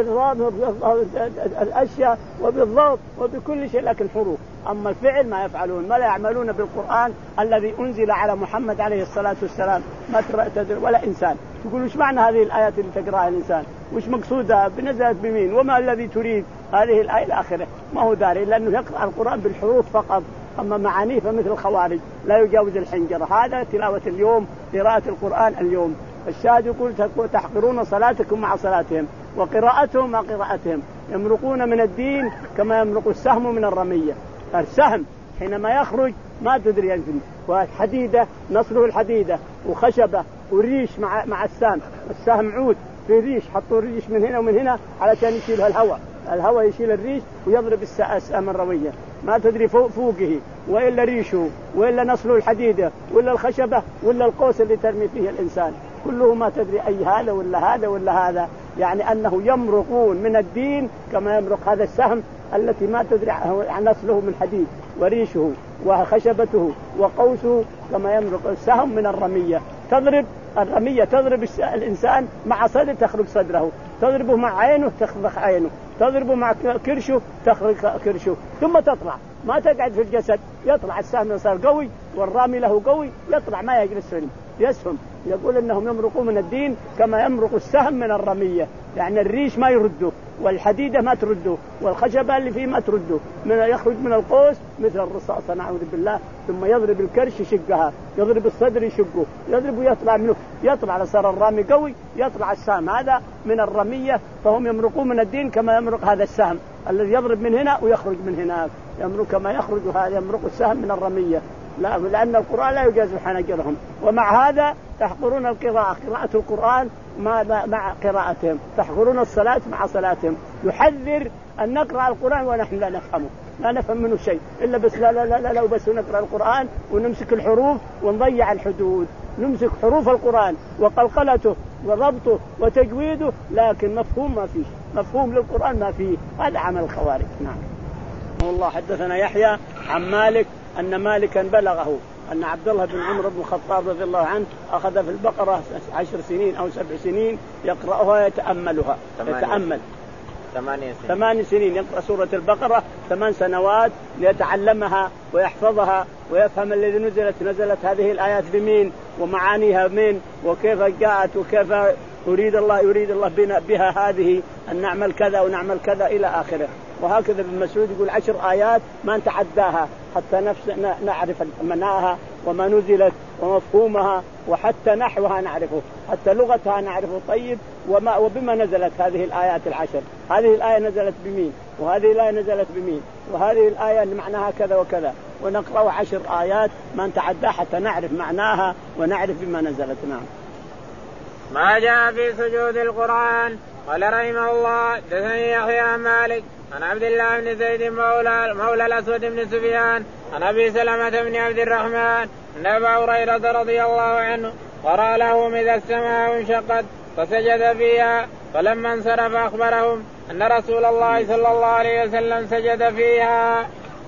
وبالأشياء وبالضبط وبكل شيء لكن حروف. أما الفعل ما يفعلون، ما لا يعملون بالقرآن الذي أنزل على محمد عليه الصلاة والسلام ما تدري ولا إنسان. تقول وش معنى هذه الآيات اللي تقرأها الإنسان؟ وش مقصودها؟ بنزلت بمين؟ وما الذي تريد هذه الآية الآخرة؟ ما هو داري لأنه يقرأ القرآن بالحروف فقط، أما معانيه فمثل الخوارج لا يجاوز الحنجرة. هذا تلاوة اليوم، قراءة القرآن اليوم. الشاهد يقول تحقرون صلاتكم مع صلاتهم وقراءتهم مع قراءتهم، يمرقون من الدين كما يمرق السهم من الرمية. السهم حينما يخرج ما تدري ينزل، والحديدة نصره الحديدة وخشبة وريش مع مع السهم. السهم عود في ريش، حطوا الريش من هنا ومن هنا علشان يشيلها الهواء، الهواء يشيل الريش ويضرب السهم الروية، ما تدري فوق فوقه وإلا ريشه وإلا نصله الحديدة ولا الخشبة ولا القوس اللي ترمي فيه الإنسان، كله ما تدري أي هذا ولا هذا ولا هذا، يعني أنه يمرقون من الدين كما يمرق هذا السهم التي ما تدري نصله من حديد وريشه وخشبته وقوسه كما يمرق السهم من الرمية. تضرب الرمية تضرب الإنسان مع صدر تخرج صدره، تضربه مع عينه تخرج عينه، تضربه مع كرشه تخرج كرشه، ثم تطلع ما تقعد في الجسد، يطلع السهم صار قوي والرامي له قوي يطلع ما يجلس فيهم يسهم. يقول انهم يمرقون من الدين كما يمرق السهم من الرمية، يعني الريش ما يرده والحديدة ما ترده والخشبة اللي فيه ما ترده، من يخرج من القوس مثل الرصاصة نعوذ بالله، ثم يضرب الكرش يشقها، يضرب الصدر يشقه، يضرب ويطلع منه، يطلع صار الرامي قوي يطلع السهم هذا من الرمية. فهم يمرقون من الدين كما يمرق هذا السهم الذي يضرب من هنا ويخرج من هناك، يمرق كما يخرج هذا يمرق السهم من الرمية، لا لأن القرآن لا يجاز حنجرهم. ومع هذا تحقرون القراءة، قراءة القرآن مع قراءتهم، تحقرون الصلاة مع صلاتهم. يحذر أن نقرأ القرآن ونحن لا نفهمه، لا نفهم منه شيء إلا بس لا لا لا لا بس نقرأ القرآن ونمسك الحروف ونضيع الحدود، نمسك حروف القرآن وقلقلته وربطه وتجويده، لكن مفهوم ما فيه، مفهوم للقرآن ما فيه، هذا عمل الخوارج. نعم. والله حدثنا يحيى عن مالك أن مالكا بلغه أن عبد الله بن عمر بن الخطاب رضي الله عنه أخذ في البقرة عشر سنين أو سبع سنين يقرأها يتأملها، يتأمل ثمان سنين. ثمان سنين يقرأ سورة البقرة ثمان سنوات ليتعلمها ويحفظها ويفهم الذي نزلت نزلت هذه الآيات بمين ومعانيها بمين وكيف جاءت وكيف يريد الله يريد الله بنا بها هذه أن نعمل كذا ونعمل كذا إلى آخره. وهكذا ابن مسعود يقول عشر آيات ما نتعداها حتى نفس نعرف مناها وما نزلت ومفهومها وحتى نحوها نعرفه، حتى لغتها نعرفه طيب وما وبما نزلت هذه الآيات العشر، هذه الآية نزلت بمين وهذه الآية نزلت بمين وهذه الآية معناها كذا وكذا، ونقرأ عشر آيات ما نتعدى حتى نعرف معناها ونعرف بما نزلت. نعم. ما جاء في سجود القرآن. قال رحمه الله حدثني يحيى عن مالك عن عبد الله بن زيد مولى مولى الأسود بن سفيان عن أبي سلمة بن عبد الرحمن أن أبا هريرة رضي الله عنه قرأ لهم إذا السماء انشقت فسجد فيها، فلما انصرف أخبرهم أن رسول الله صلى الله عليه وسلم سجد فيها.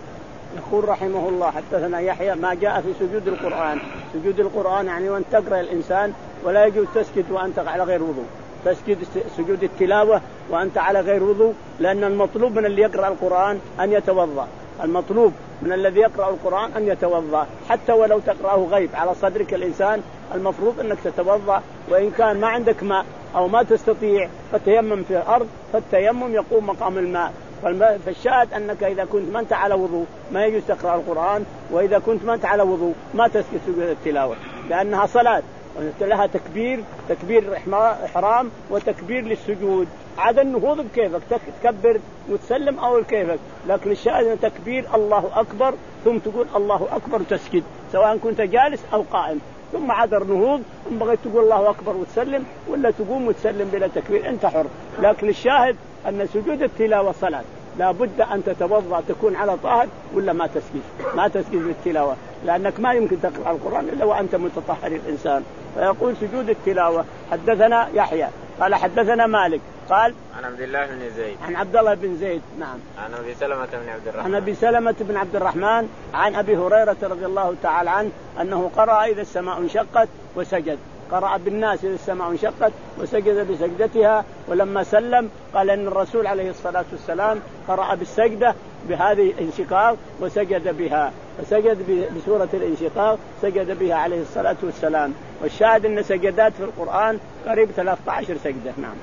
يقول رحمه الله حدثنا يحيى ما جاء في سجود القرآن. سجود القرآن يعني وأن تقرأ الإنسان ولا يجوز تسجد وأنت على غير وضوء، تسجد سجود التلاوة وأنت على غير وضوء، لأن المطلوب من اللي يقرأ القرآن أن يتوضأ، المطلوب من الذي يقرأ القرآن أن يتوضأ، حتى ولو تقرأه غيب على صدرك الإنسان المفروض أنك تتوضأ، وإن كان ما عندك ماء أو ما تستطيع فتيمم في الأرض، فالتيمم يقوم مقام الماء. فالشاهد أنك إذا كنت ما أنت على وضوء ما يجوز تقرأ القرآن، وإذا كنت ما أنت على وضوء ما تسجد سجود التلاوة، لأنها صلاة لها تكبير تكبير إحرام وتكبير للسجود، عاد النهوض بكيفك تكبر وتسلم أو كيفك، لكن الشاهد أن تكبير الله أكبر ثم تقول الله أكبر وتسجد سواء كنت جالس أو قائم، ثم عاد النهوض ثم بغيت تقول الله أكبر وتسلم ولا تقوم وتسلم بلا تكبير أنت حر. لكن الشاهد أن سجود التلاوة صلاة، لا بد أن تتوضأ تكون على طاهر ولا ما تسجد ما تسجد بالتلاوة، لأنك ما يمكن تقرأ القرآن إلا وأنت متطهر الإنسان. فيقول سجود التلاوة. حدثنا يحيى قال حدثنا مالك قال عن عبد الله بن زيد عن عبد الله بن زيد نعم عن أبي سلمة بن عبد الرحمن عن أبي سلمة بن عبد الرحمن عن أبي هريرة رضي الله تعالى عنه أنه قرأ إذا السماء انشقت وسجد، قرأ بالناس إذا السماء انشقت وسجد بسجدتها، ولما سلم قال أن الرسول عليه الصلاة والسلام قرأ بالسجدة بهذه الانشقاق وسجد بها، فسجد بسورة الانشقاق سجد بها عليه الصلاة والسلام. والشاهد أن سجدات في القرآن قريب ثلاثة عشر سجدة. نعم.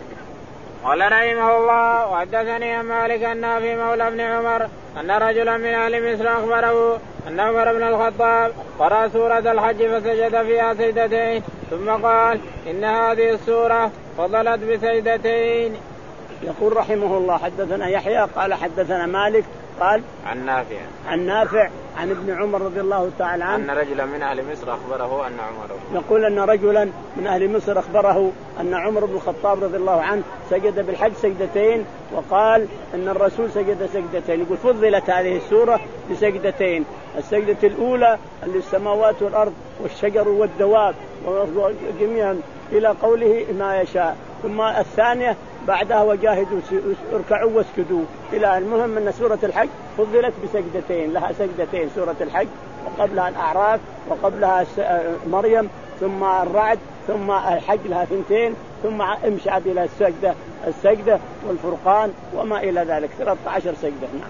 قال رحمه الله وحدثني عن مالك النافع مولى ابن عمر أن رجلا من أهل مصر أخبره أن عمر بن الخطاب قرأ سورة الحج فسجد فيها سجدتين ثم قال إن هذه السورة فضلت بسجدتين. يقول رحمه الله حدثنا يحيى قال حدثنا مالك قال عن نافع عن نافع عن ابن عمر رضي الله تعالى عنه أن رجلا من أهل مصر أخبره أن عمر يقول أن رجلا من أهل مصر أخبره أن عمر بن الخطاب رضي الله عنه سجد بالحج سجدتين، وقال أن الرسول سجد سجدتين. يقول فضلت هذه السورة بسجدتين، السجدة الأولى اللي السماوات والأرض والشجر والدواب جميعا إلى قوله ما يشاء، ثم الثانية بعدها وجاهدوا اركعوا واسجدوا إلى. المهم أن سورة الحج فضلت بسجدتين، لها سجدتين سورة الحج، وقبلها الأعراف وقبلها مريم ثم الرعد ثم الحج لها ثنتين، ثم امشى إلى السجدة السجدة والفرقان وما إلى ذلك ثلاثة عشر سجدة. نعم.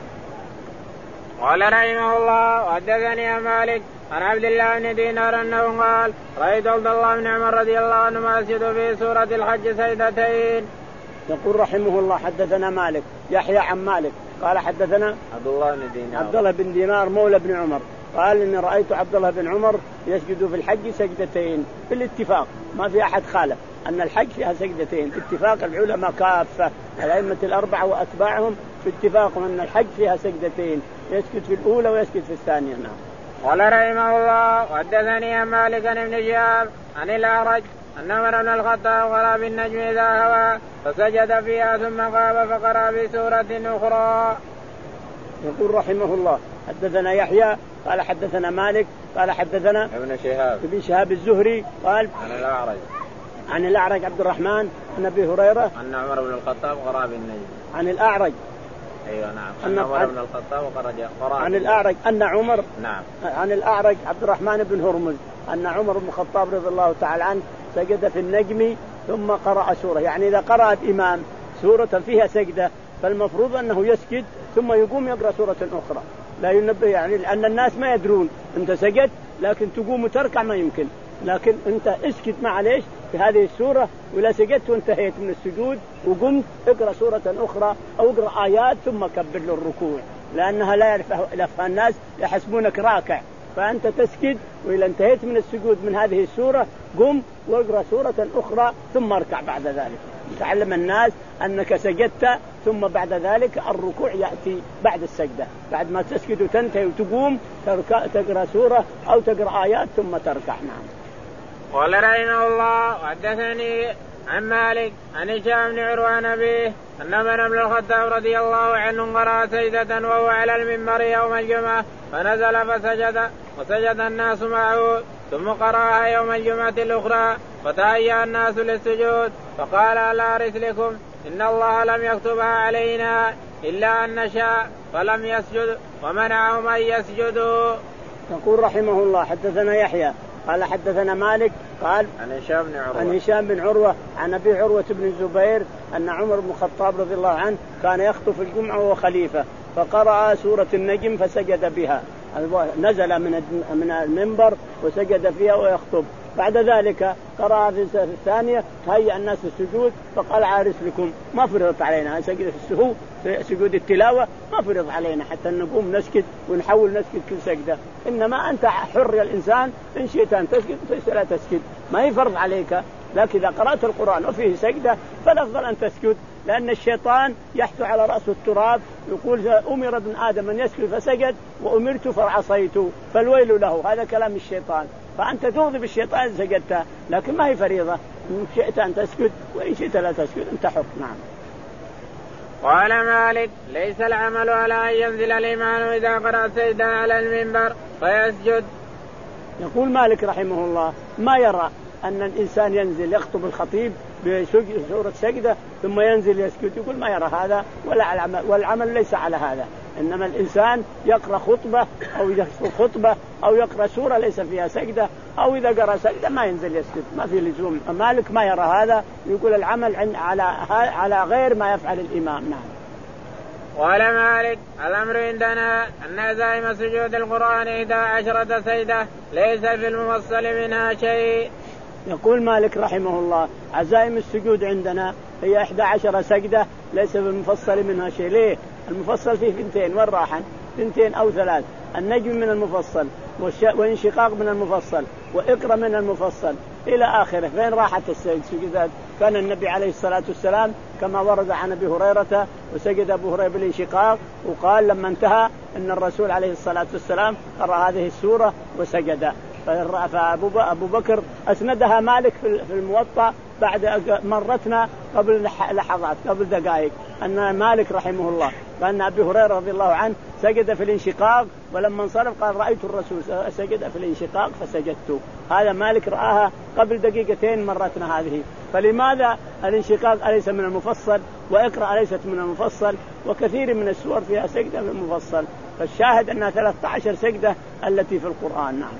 قال رحمه الله وحدثني مالك عن عبد الله بن دينار أنه قال رأيت عبد الله بن عمر رضي الله عنه يسجد في سورة الحج سجدتين. يقول رحمه الله حدثنا مالك يحيى عن مالك قال حدثنا عبد الله بن دينار عبد الله بن دينار مولى بن عمر قال إني رأيت عبد الله بن عمر يسجد في الحج سجدتين بالاتفاق، ما في أحد خالف أن الحج فيها سجدتين، اتفاق العلماء كافة الأئمة الأربعة وأتباعهم باتفاق أن الحج فيها سجدتين، يسجد في الأولى ويسجد في الثانية. نعم. قال رحمه الله وحدثني مالك بن شهاب عن الأعرج أن عمر بن الخطاب قرأ بالنجم إذا هوى فسجد فيها ثم قام فقرأ بسورة أخرى. يقول رحمه الله حدثنا يحيى قال حدثنا مالك قال حدثنا ابن شهاب ابن شهاب الزهري قال عن الأعرج عن الأعرج عبد الرحمن عن أبي هريرة أن عمر بن الخطاب قرأ بالنجم. عن الأعرج أيوة نعم أن عمر بن الخطاب قرأ عن الأعرج أن عمر نعم عن الأعرج عبد الرحمن بن هرمز أن عمر بن الخطاب رضي الله تعالى عنه سجد في النجم ثم قرأ سورة، يعني إذا قرأ الإمام سورة فيها سجدة فالمفروض أنه يسجد ثم يقوم يقرأ سورة أخرى، لا ينبه يعني لأن الناس ما يدرون أنت سجد لكن تقوم وتركع ما يمكن، لكن أنت اسكت معليش في هذه السورة، ولا سجدت وانتهيت من السجود وقمت اقرأ سورة أخرى أو اقرأ آيات ثم كبر للركوع، لأنها لا يعرفها الناس يحسبونك راكع، فأنت تسجد وإذا انتهيت من السجود من هذه السورة قم واقرأ سورة أخرى ثم اركع بعد ذلك، تعلم الناس أنك سجدت ثم بعد ذلك الركوع يأتي بعد السجدة، بعد ما تسجد وتنتهي وتقوم تقرأ سورة أو تقرأ آيات ثم تركع. نعم. قال رحمه الله وحدثني عن مالك عن هشام بن عروة عن أبيه أن عمر بن الخطاب رضي الله عنه قرأ سجدة وهو على المنبر يوم الجمعة فنزل فسجد وسجد الناس معه ثم قرأها يوم الجمعة الأخرى فتهيأ الناس للسجود فقال على رسلكم إن الله لم يكتبها علينا إلا أن نشاء فلم يسجد ومنعهم أن يسجدوا. يقول رحمه الله حدثنا يحيى قال حدثنا مالك قال عن هشام بن عروة عن هشام بن عروة عن أبي عروة بن الزبير أن عمر بن الخطاب رضي الله عنه كان يخطب الجمعة وهو خليفة فقرأ سورة النجم فسجد بها، نزل من من المنبر وسجد فيها ويخطب، بعد ذلك قرأ في الثانية تهيأ الناس السجود فقال على رسلكم، ما فرضت علينا سجد في السهو في سجود التلاوة ما فرض علينا حتى نقوم نسجد ونحاول نسجد كل سجدة، إنما أنت حر يا الإنسان إن شئت أن تسجد فلا تسجد ما يفرض عليك، لكن إذا قرأت القرآن وفيه سجدة فالأفضل أن تسجد، لأن الشيطان يحث على رأسه التراب يقول أمر ابن آدم أن يسجد فسجد وأمرت فعصيت فالويل له، هذا كلام الشيطان، فأنت تغضب الشيطان إذا سجدت، لكن ما هي فريضة، إن شئت أن تسجد وإن شئت لا تسجد أنت حر. نعم. قال مالك ليس العمل على أن ينزل الإمام إذا قرأ سجدة على المنبر فيسجد. يقول مالك رحمه الله ما يرى أن الإنسان ينزل يخطب الخطيب بسورة سجدة ثم ينزل يسجد، يقول ما يرى هذا ولا العمل، والعمل ليس على هذا، إنما الإنسان يقرأ خطبة أو يخطب خطبة أو يقرأ سورة ليس فيها سجدة أو إذا قرأ سجدة ما ينزل يسجد، ما في لزوم. مالك ما يرى هذا، يقول العمل على على غير ما يفعل الإمام. نعم. قال مالك الأمر عندنا أن دائما سجود القرآن إحدى عشرة سجدة ليس في المفصل منها شيء. يقول مالك رحمه الله عزائم السجود عندنا هي إحدى عشرة سجدة ليس في المفصل منها شيء. ليه؟ المفصل فيه ثنتين والراحة ثنتين أو ثلاث، النجم من المفصل وانشقاق من المفصل وإقرأ من المفصل إلى آخره، فين راحة السجدات؟ كان النبي عليه الصلاة والسلام كما ورد عن أبي هريرة وسجد أبو هريرة بالانشقاق، وقال لما انتهى أن الرسول عليه الصلاة والسلام قرأ هذه السورة وسجد. فأبو بكر أسندها مالك في الموطأ بعد مرتنا قبل لحظات قبل دقائق أن مالك رحمه الله قال أبي هريرة رضي الله عنه سجد في الانشقاق، ولما انصرف قال رأيت الرسول سجد في الانشقاق فسجدت. هذا مالك رآها قبل دقيقتين مرتنا هذه. فلماذا الانشقاق أليس من المفصل وإقرأ أليست من المفصل؟ وكثير من السور فيها سجدة في المفصل، فالشاهد أنها ثلاثة عشر سجدة التي في القرآن. نعم.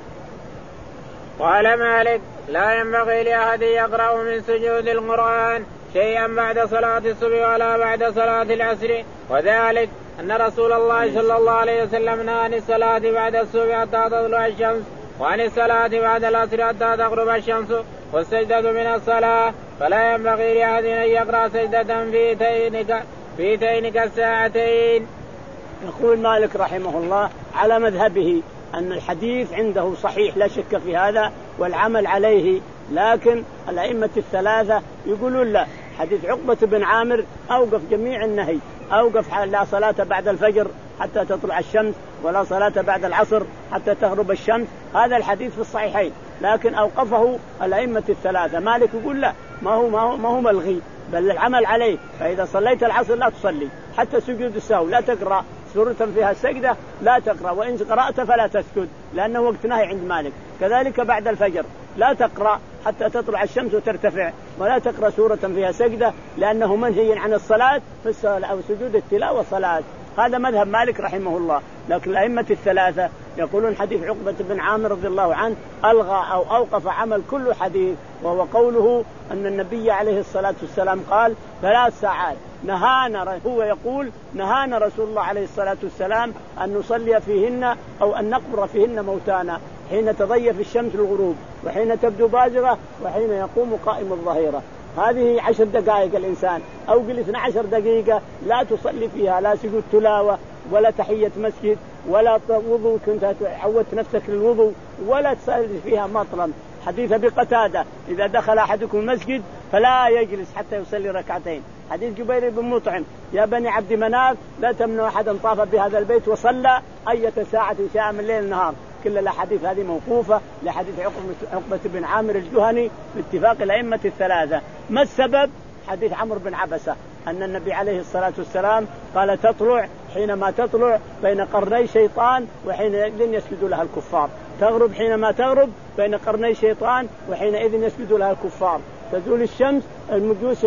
قال مالك لا ينبغي لأحد يقرأ من سجود القرآن شيئا بعد صلاة الصبح ولا بعد صلاة العصر، وذلك أن رسول الله صلى الله عليه وسلم نهى عن الصلاة بعد الصبح حتى تطلع الشمس، وعن الصلاة بعد العصر حتى تغرب الشمس، والسجدة من الصلاة، فلا ينبغي لأحد أن يقرأ سجدة في تينك في تينك الساعتين. يقول مالك رحمه الله على مذهبه أن الحديث عنده صحيح لا شك في هذا والعمل عليه، لكن الأئمة الثلاثة يقولون لا، حديث عقبة بن عامر أوقف جميع النهي، أوقف لا صلاة بعد الفجر حتى تطلع الشمس ولا صلاة بعد العصر حتى تغرب الشمس، هذا الحديث في الصحيحين، لكن أوقفه الأئمة الثلاثة. مالك يقول لا، ما هو ما هو, ما هو ملغي بل العمل عليه، فإذا صليت العصر لا تصلي، حتى سجود السهو لا تقرأ سورة فيها سجدة لا تقرأ، وإن قرأت فلا تسجد لأنه وقت نهي عند مالك. كذلك بعد الفجر لا تقرأ حتى تطلع الشمس وترتفع، ولا تقرأ سورة فيها سجدة لأنه منهي عن الصلاة في الصلاة أو سجود التلاوة صلاة. هذا مذهب مالك رحمه الله. لكن الأئمة الثلاثة يقولون حديث عقبة بن عامر رضي الله عنه ألغى أو أوقف عمل كل حديث، وهو قوله أن النبي عليه الصلاة والسلام قال ثلاث ساعات نهانا، هو يقول نهانا رسول الله عليه الصلاة والسلام أن نصلي فيهن أو أن نقبر فيهن موتانا حين تضيف الشمس الغروب، وحين تبدو بازغة، وحين يقوم قائم الظهيرة. هذه عشر دقائق الإنسان أو قل اثنى عشر دقيقة لا تصلي فيها لا سجود تلاوة ولا تحية مسجد ولا وضوء كنت عودت نفسك للوضوء ولا تصلي فيها مطلم. حديث أبي قتادة إذا دخل أحدكم المسجد فلا يجلس حتى يصلي ركعتين. حديث جبير بن مطعم يا بني عبد مناف لا تمنعوا أحدا طاف بهذا البيت وصلى أية ساعة شاء من الليل النهار. كل الأحاديث هذه موقوفة لحديث عقبة بن عامر الجهني باتفاق الأئمة الثلاثة. ما السبب؟ حديث عمرو بن عبسة أن النبي عليه الصلاة والسلام قال تطلع حينما تطلع بين قرني شيطان وحينئذ يسجد لها الكفار، تغرب حينما تغرب بين قرني شيطان وحينئذ يسجد لها الكفار، تزول الشمس المجوس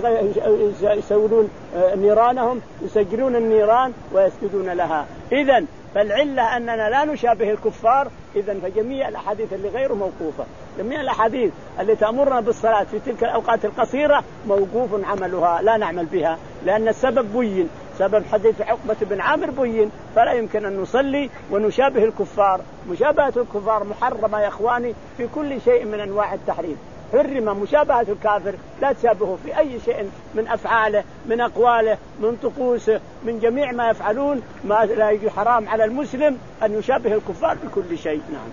يسولون نيرانهم يسجلون النيران ويسجدون لها. إذن فالعلة أننا لا نشابه الكفار. إذن فجميع الأحاديث اللي غير موقوفة، جميع الأحاديث اللي تأمرنا بالصلاة في تلك الأوقات القصيرة موقوف عملها لا نعمل بها، لأن السبب بين، سبب حديث عقبة بن عامر بين، فلا يمكن أن نصلي ونشابه الكفار. مشابهة الكفار محرمة يا إخواني في كل شيء من أنواع التحريم، حرم مشابهة الكافر، لا تشابهه في أي شيء من أفعاله من أقواله من طقوسه من جميع ما يفعلون، ما لا يجي حرام على المسلم أن يشابه الكفار بكل شيء. نعم.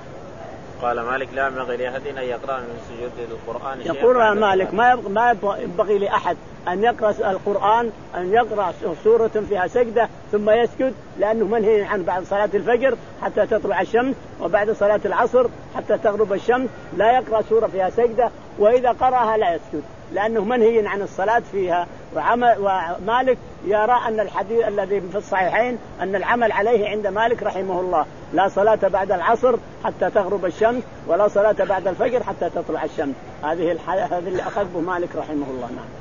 قال مالك لا ينبغي لأحد أن يقرأ من سجود القرآن. يقول مالك ما ما ينبغي لأحد أن يقرأ القرآن أن يقرأ سورة فيها سجدة ثم يسجد، لأنه منهي عن بعد صلاة الفجر حتى تطلع الشمس وبعد صلاة العصر حتى تغرب الشمس لا يقرأ سورة فيها سجدة، وإذا قرأها لا يسجد لأنه منهي عن الصلاة فيها. ومالك يرى أن الحديث الذي في الصحيحين أن العمل عليه عند مالك رحمه الله لا صلاة بعد العصر حتى تغرب الشمس ولا صلاة بعد الفجر حتى تطلع الشمس. هذه هذه اللي أخذ به مالك رحمه الله. نعم.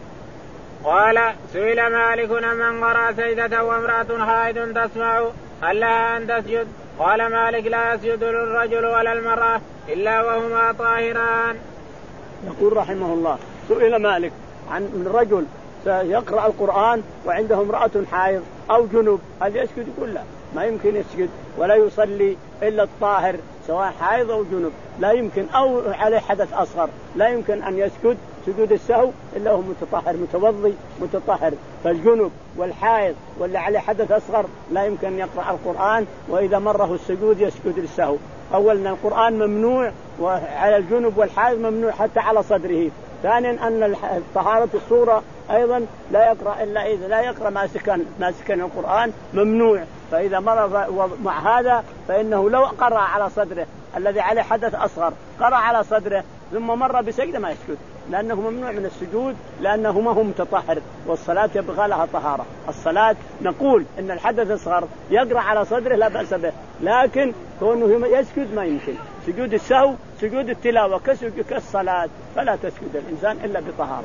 قال سئل مالك من قرأ سجدة وامرأة حائض تسمع هل لها أن تسجد؟ قال مالك لا يسجد للرجل ولا المرأة إلا وهما طاهران. يقول رحمه الله سئل مالك عن رجل يقرأ القرآن وعنده امرأة حائض أو جنوب هل يسجد؟ يقول لا، ما يمكن يسجد ولا يصلي إلا الطاهر سواء حائض أو جنوب، لا يمكن، أو عليه حدث أصغر لا يمكن أن يسجد سجود السهو إلا هو متطهر متوضي متطهر. فالجنوب والحائض واللي عليه حدث أصغر لا يمكن أن يقرأ القرآن، وإذا مره السجود يسجد للسهو. أولا القرآن ممنوع وعلى الجنوب والحائض ممنوع حتى على صدره، ثانيا أن طهارة الصورة أيضا لا يقرأ إلا إذا لا يقرأ ماسكا ماسكا القرآن ممنوع. فإذا مر مع هذا فإنه لو قرأ على صدره الذي عليه حدث أصغر قرأ على صدره ثم مر بسجدة ما يسجد، لأنه ممنوع من السجود لأنه ما هو متطهر، والصلاة يبغى لها طهارة. الصلاة نقول إن الحدث الأصغر يقرأ على صدره لا بأس به، لكن كونه يسجد ما يمكن. سجود السهو سجود التلاوة كسجود كالصلاة، فلا تسجد الإنسان إلا بطهارة.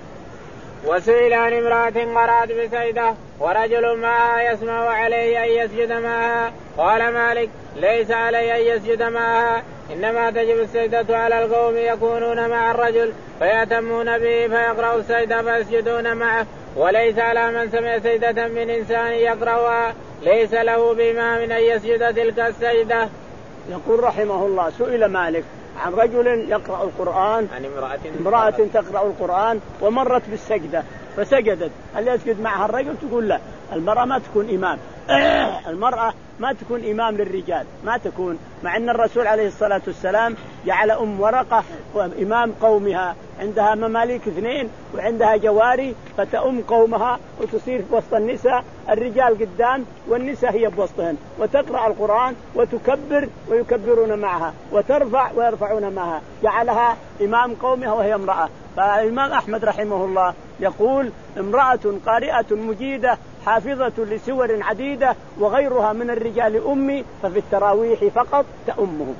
وسئل عن امرأة قرأت بسجدة ورجل معها يسمع عليه أن يسجد معها، قال مالك ليس عليه أن يسجد معها، إنما تجب السجدة على القوم يكونون مع الرجل فيأتمون به فيقرأ السجدة فيسجدون معه، وليس على من سمع سجدة من إنسان يقرأها ليس له بإمام أن يسجد تلك السجدة. يقول رحمه الله سئل مالك عن رجل يقرأ القرآن عن امرأة, امرأة تقرأ القرآن ومرت بالسجدة فسجدت، هل يسجد معها الرجل؟ تقول لا، المرأة ما تكون إمام المرأة ما تكون إمام للرجال، ما تكون، مع أن الرسول عليه الصلاة والسلام جعل أم ورقة إمام قومها، عندها مماليك اثنين وعندها جواري فتأم قومها وتصير في وسط النساء، الرجال قدام والنساء هي بوسطهن، وتقرأ القرآن وتكبر ويكبرون معها وترفع ويرفعون معها، جعلها إمام قومها وهي امرأة. فالإمام أحمد رحمه الله يقول امرأة قارئة مجيدة حافظة لسور عديدة وغيرها من الرجال أمي، ففي التراويح فقط تأمهم،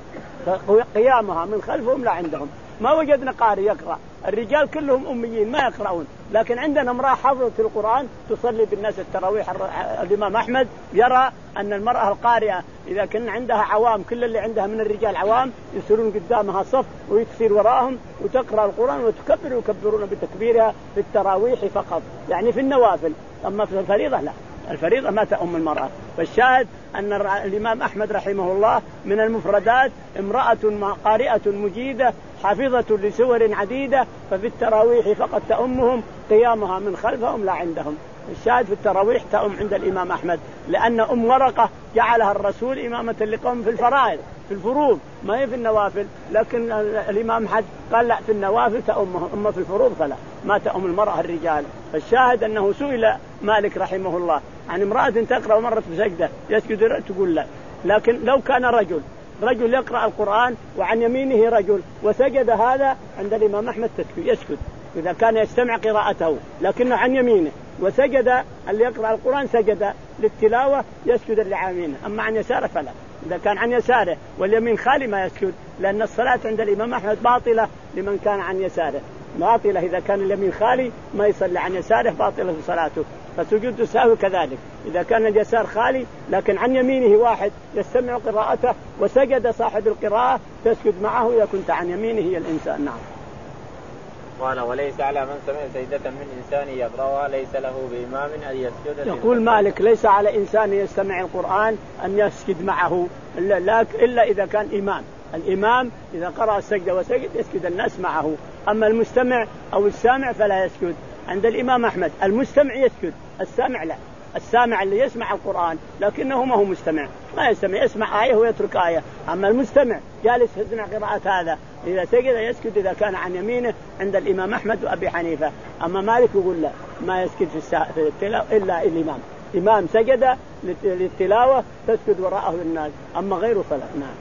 قيامها من خلفهم لا عندهم. ما وجدنا قارئ يقرأ، الرجال كلهم أميين ما يقرؤون، لكن عندنا امرأة حافظة القرآن تصلي بالناس التراويح. الإمام أحمد يرى أن المرأة القارئة إذا كان عندها عوام، كل اللي عندها من الرجال عوام، يسيرون قدامها صف ويكسر وراءهم وتقرأ القرآن وتكبر ويكبرون بتكبيرها في التراويح فقط، يعني في النوافل، أما في الفريضة لا، الفريضة ما تأم المرأة. فالشاهد أن الإمام أحمد رحمه الله من المفردات امرأة قارئة مجيدة حافظة لسور عديدة، ففي التراويح فقط تأمهم، قيامها من خلفهم لا عندهم. الشاهد في التراويح تأم عند الإمام أحمد، لأن أم ورقة جعلها الرسول إمامة لقوم في الفرائض في الفروض، ما هي في النوافل، لكن الإمام أحمد قال لا في النوافل تأمهم، أما في الفروض فلا، ما تأم المرأة الرجال. فالشاهد أنه سئل مالك رحمه الله عن امرأة تقرأ ومرت بسجدة يسجد، تقول لا، لكن لو كان رجل رجل يقرأ القرآن وعن يمينه رجل وسجد، هذا عند الإمام أحمد يسجد إذا كان يستمع قراءته، لكنه عن يمينه وسجد اللي يقرأ القرآن سجد للتلاوة يسجد اللي عن يمينه، أما عن يساره فلا. إذا كان عن يساره واليمين خالي ما يسجد، لأن الصلاة عند الإمام أحمد باطلة لمن كان عن يساره، باطلة إذا كان اليمين خالي ما يصلي عن يساره باطلة في صلاته. فسجود السهو كذلك، إذا كان اليسار خالي لكن عن يمينه واحد يستمع قراءته وسجد صاحب القراءة تسجد معه إذا كنت عن يمينه هي الإنسان. نعم. قال وليس على من سمع سجدة من إنسان يقرأها ليس له بإمام أن يسجد. يقول مالك ليس على إنسان يستمع القرآن أن يسجد معه إلا, إلا إذا كان إمام. الإمام إذا قرأ السجدة وسجد يسجد الناس معه، أما المستمع أو السامع فلا يسجد. عند الإمام أحمد المستمع يسجد، السامع لا. السامع اللي يسمع القرآن لكنه ما هو مستمع، ما يسمع، يسمع آية ويترك آية، أما المستمع جالس يسمع قراءة هذا إذا سجد يسجد إذا كان عن يمينه عند الإمام أحمد وأبي حنيفة. أما مالك يقول لا، ما يسجد في التلاوة إلا الإمام، إمام سجد للتلاوة تسجد وراءه الناس، أما غيره فلا. نعم.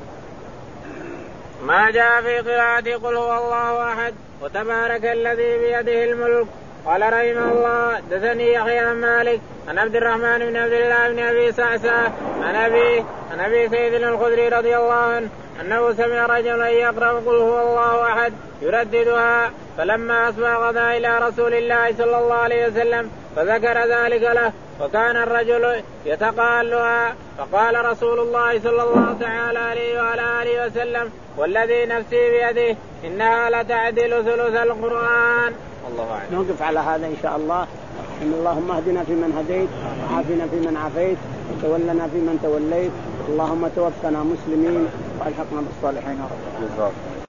ما جاء في قراءة قل هو الله أحد وتبارك الذي بيده الملك. قال رحمه الله حدثني يحيى عن مالك عن عبد الرحمن بن عبد الله بن أبي سعسع عن أبي عن أبي سعيد الخدري رضي الله عنه أنه سمع رجلا يقرأ قل هو الله أحد يرددها، فلما أصبح غدا إلى رسول الله صلى الله عليه وسلم فذكر ذلك له، وكان الرجل يتقالها، فقال رسول الله صلى الله تعالى عليه وعلى آله وسلم والذي نفسي بيده إنها لتعدل ثلث القرآن. الله أعلم. نوقف على هذا إن شاء الله. إن اللهم اهدنا فيمن هديت وعافنا فيمن عافيت وتولنا فيمن توليت، اللهم توفنا مسلمين والحقنا بالصالحين.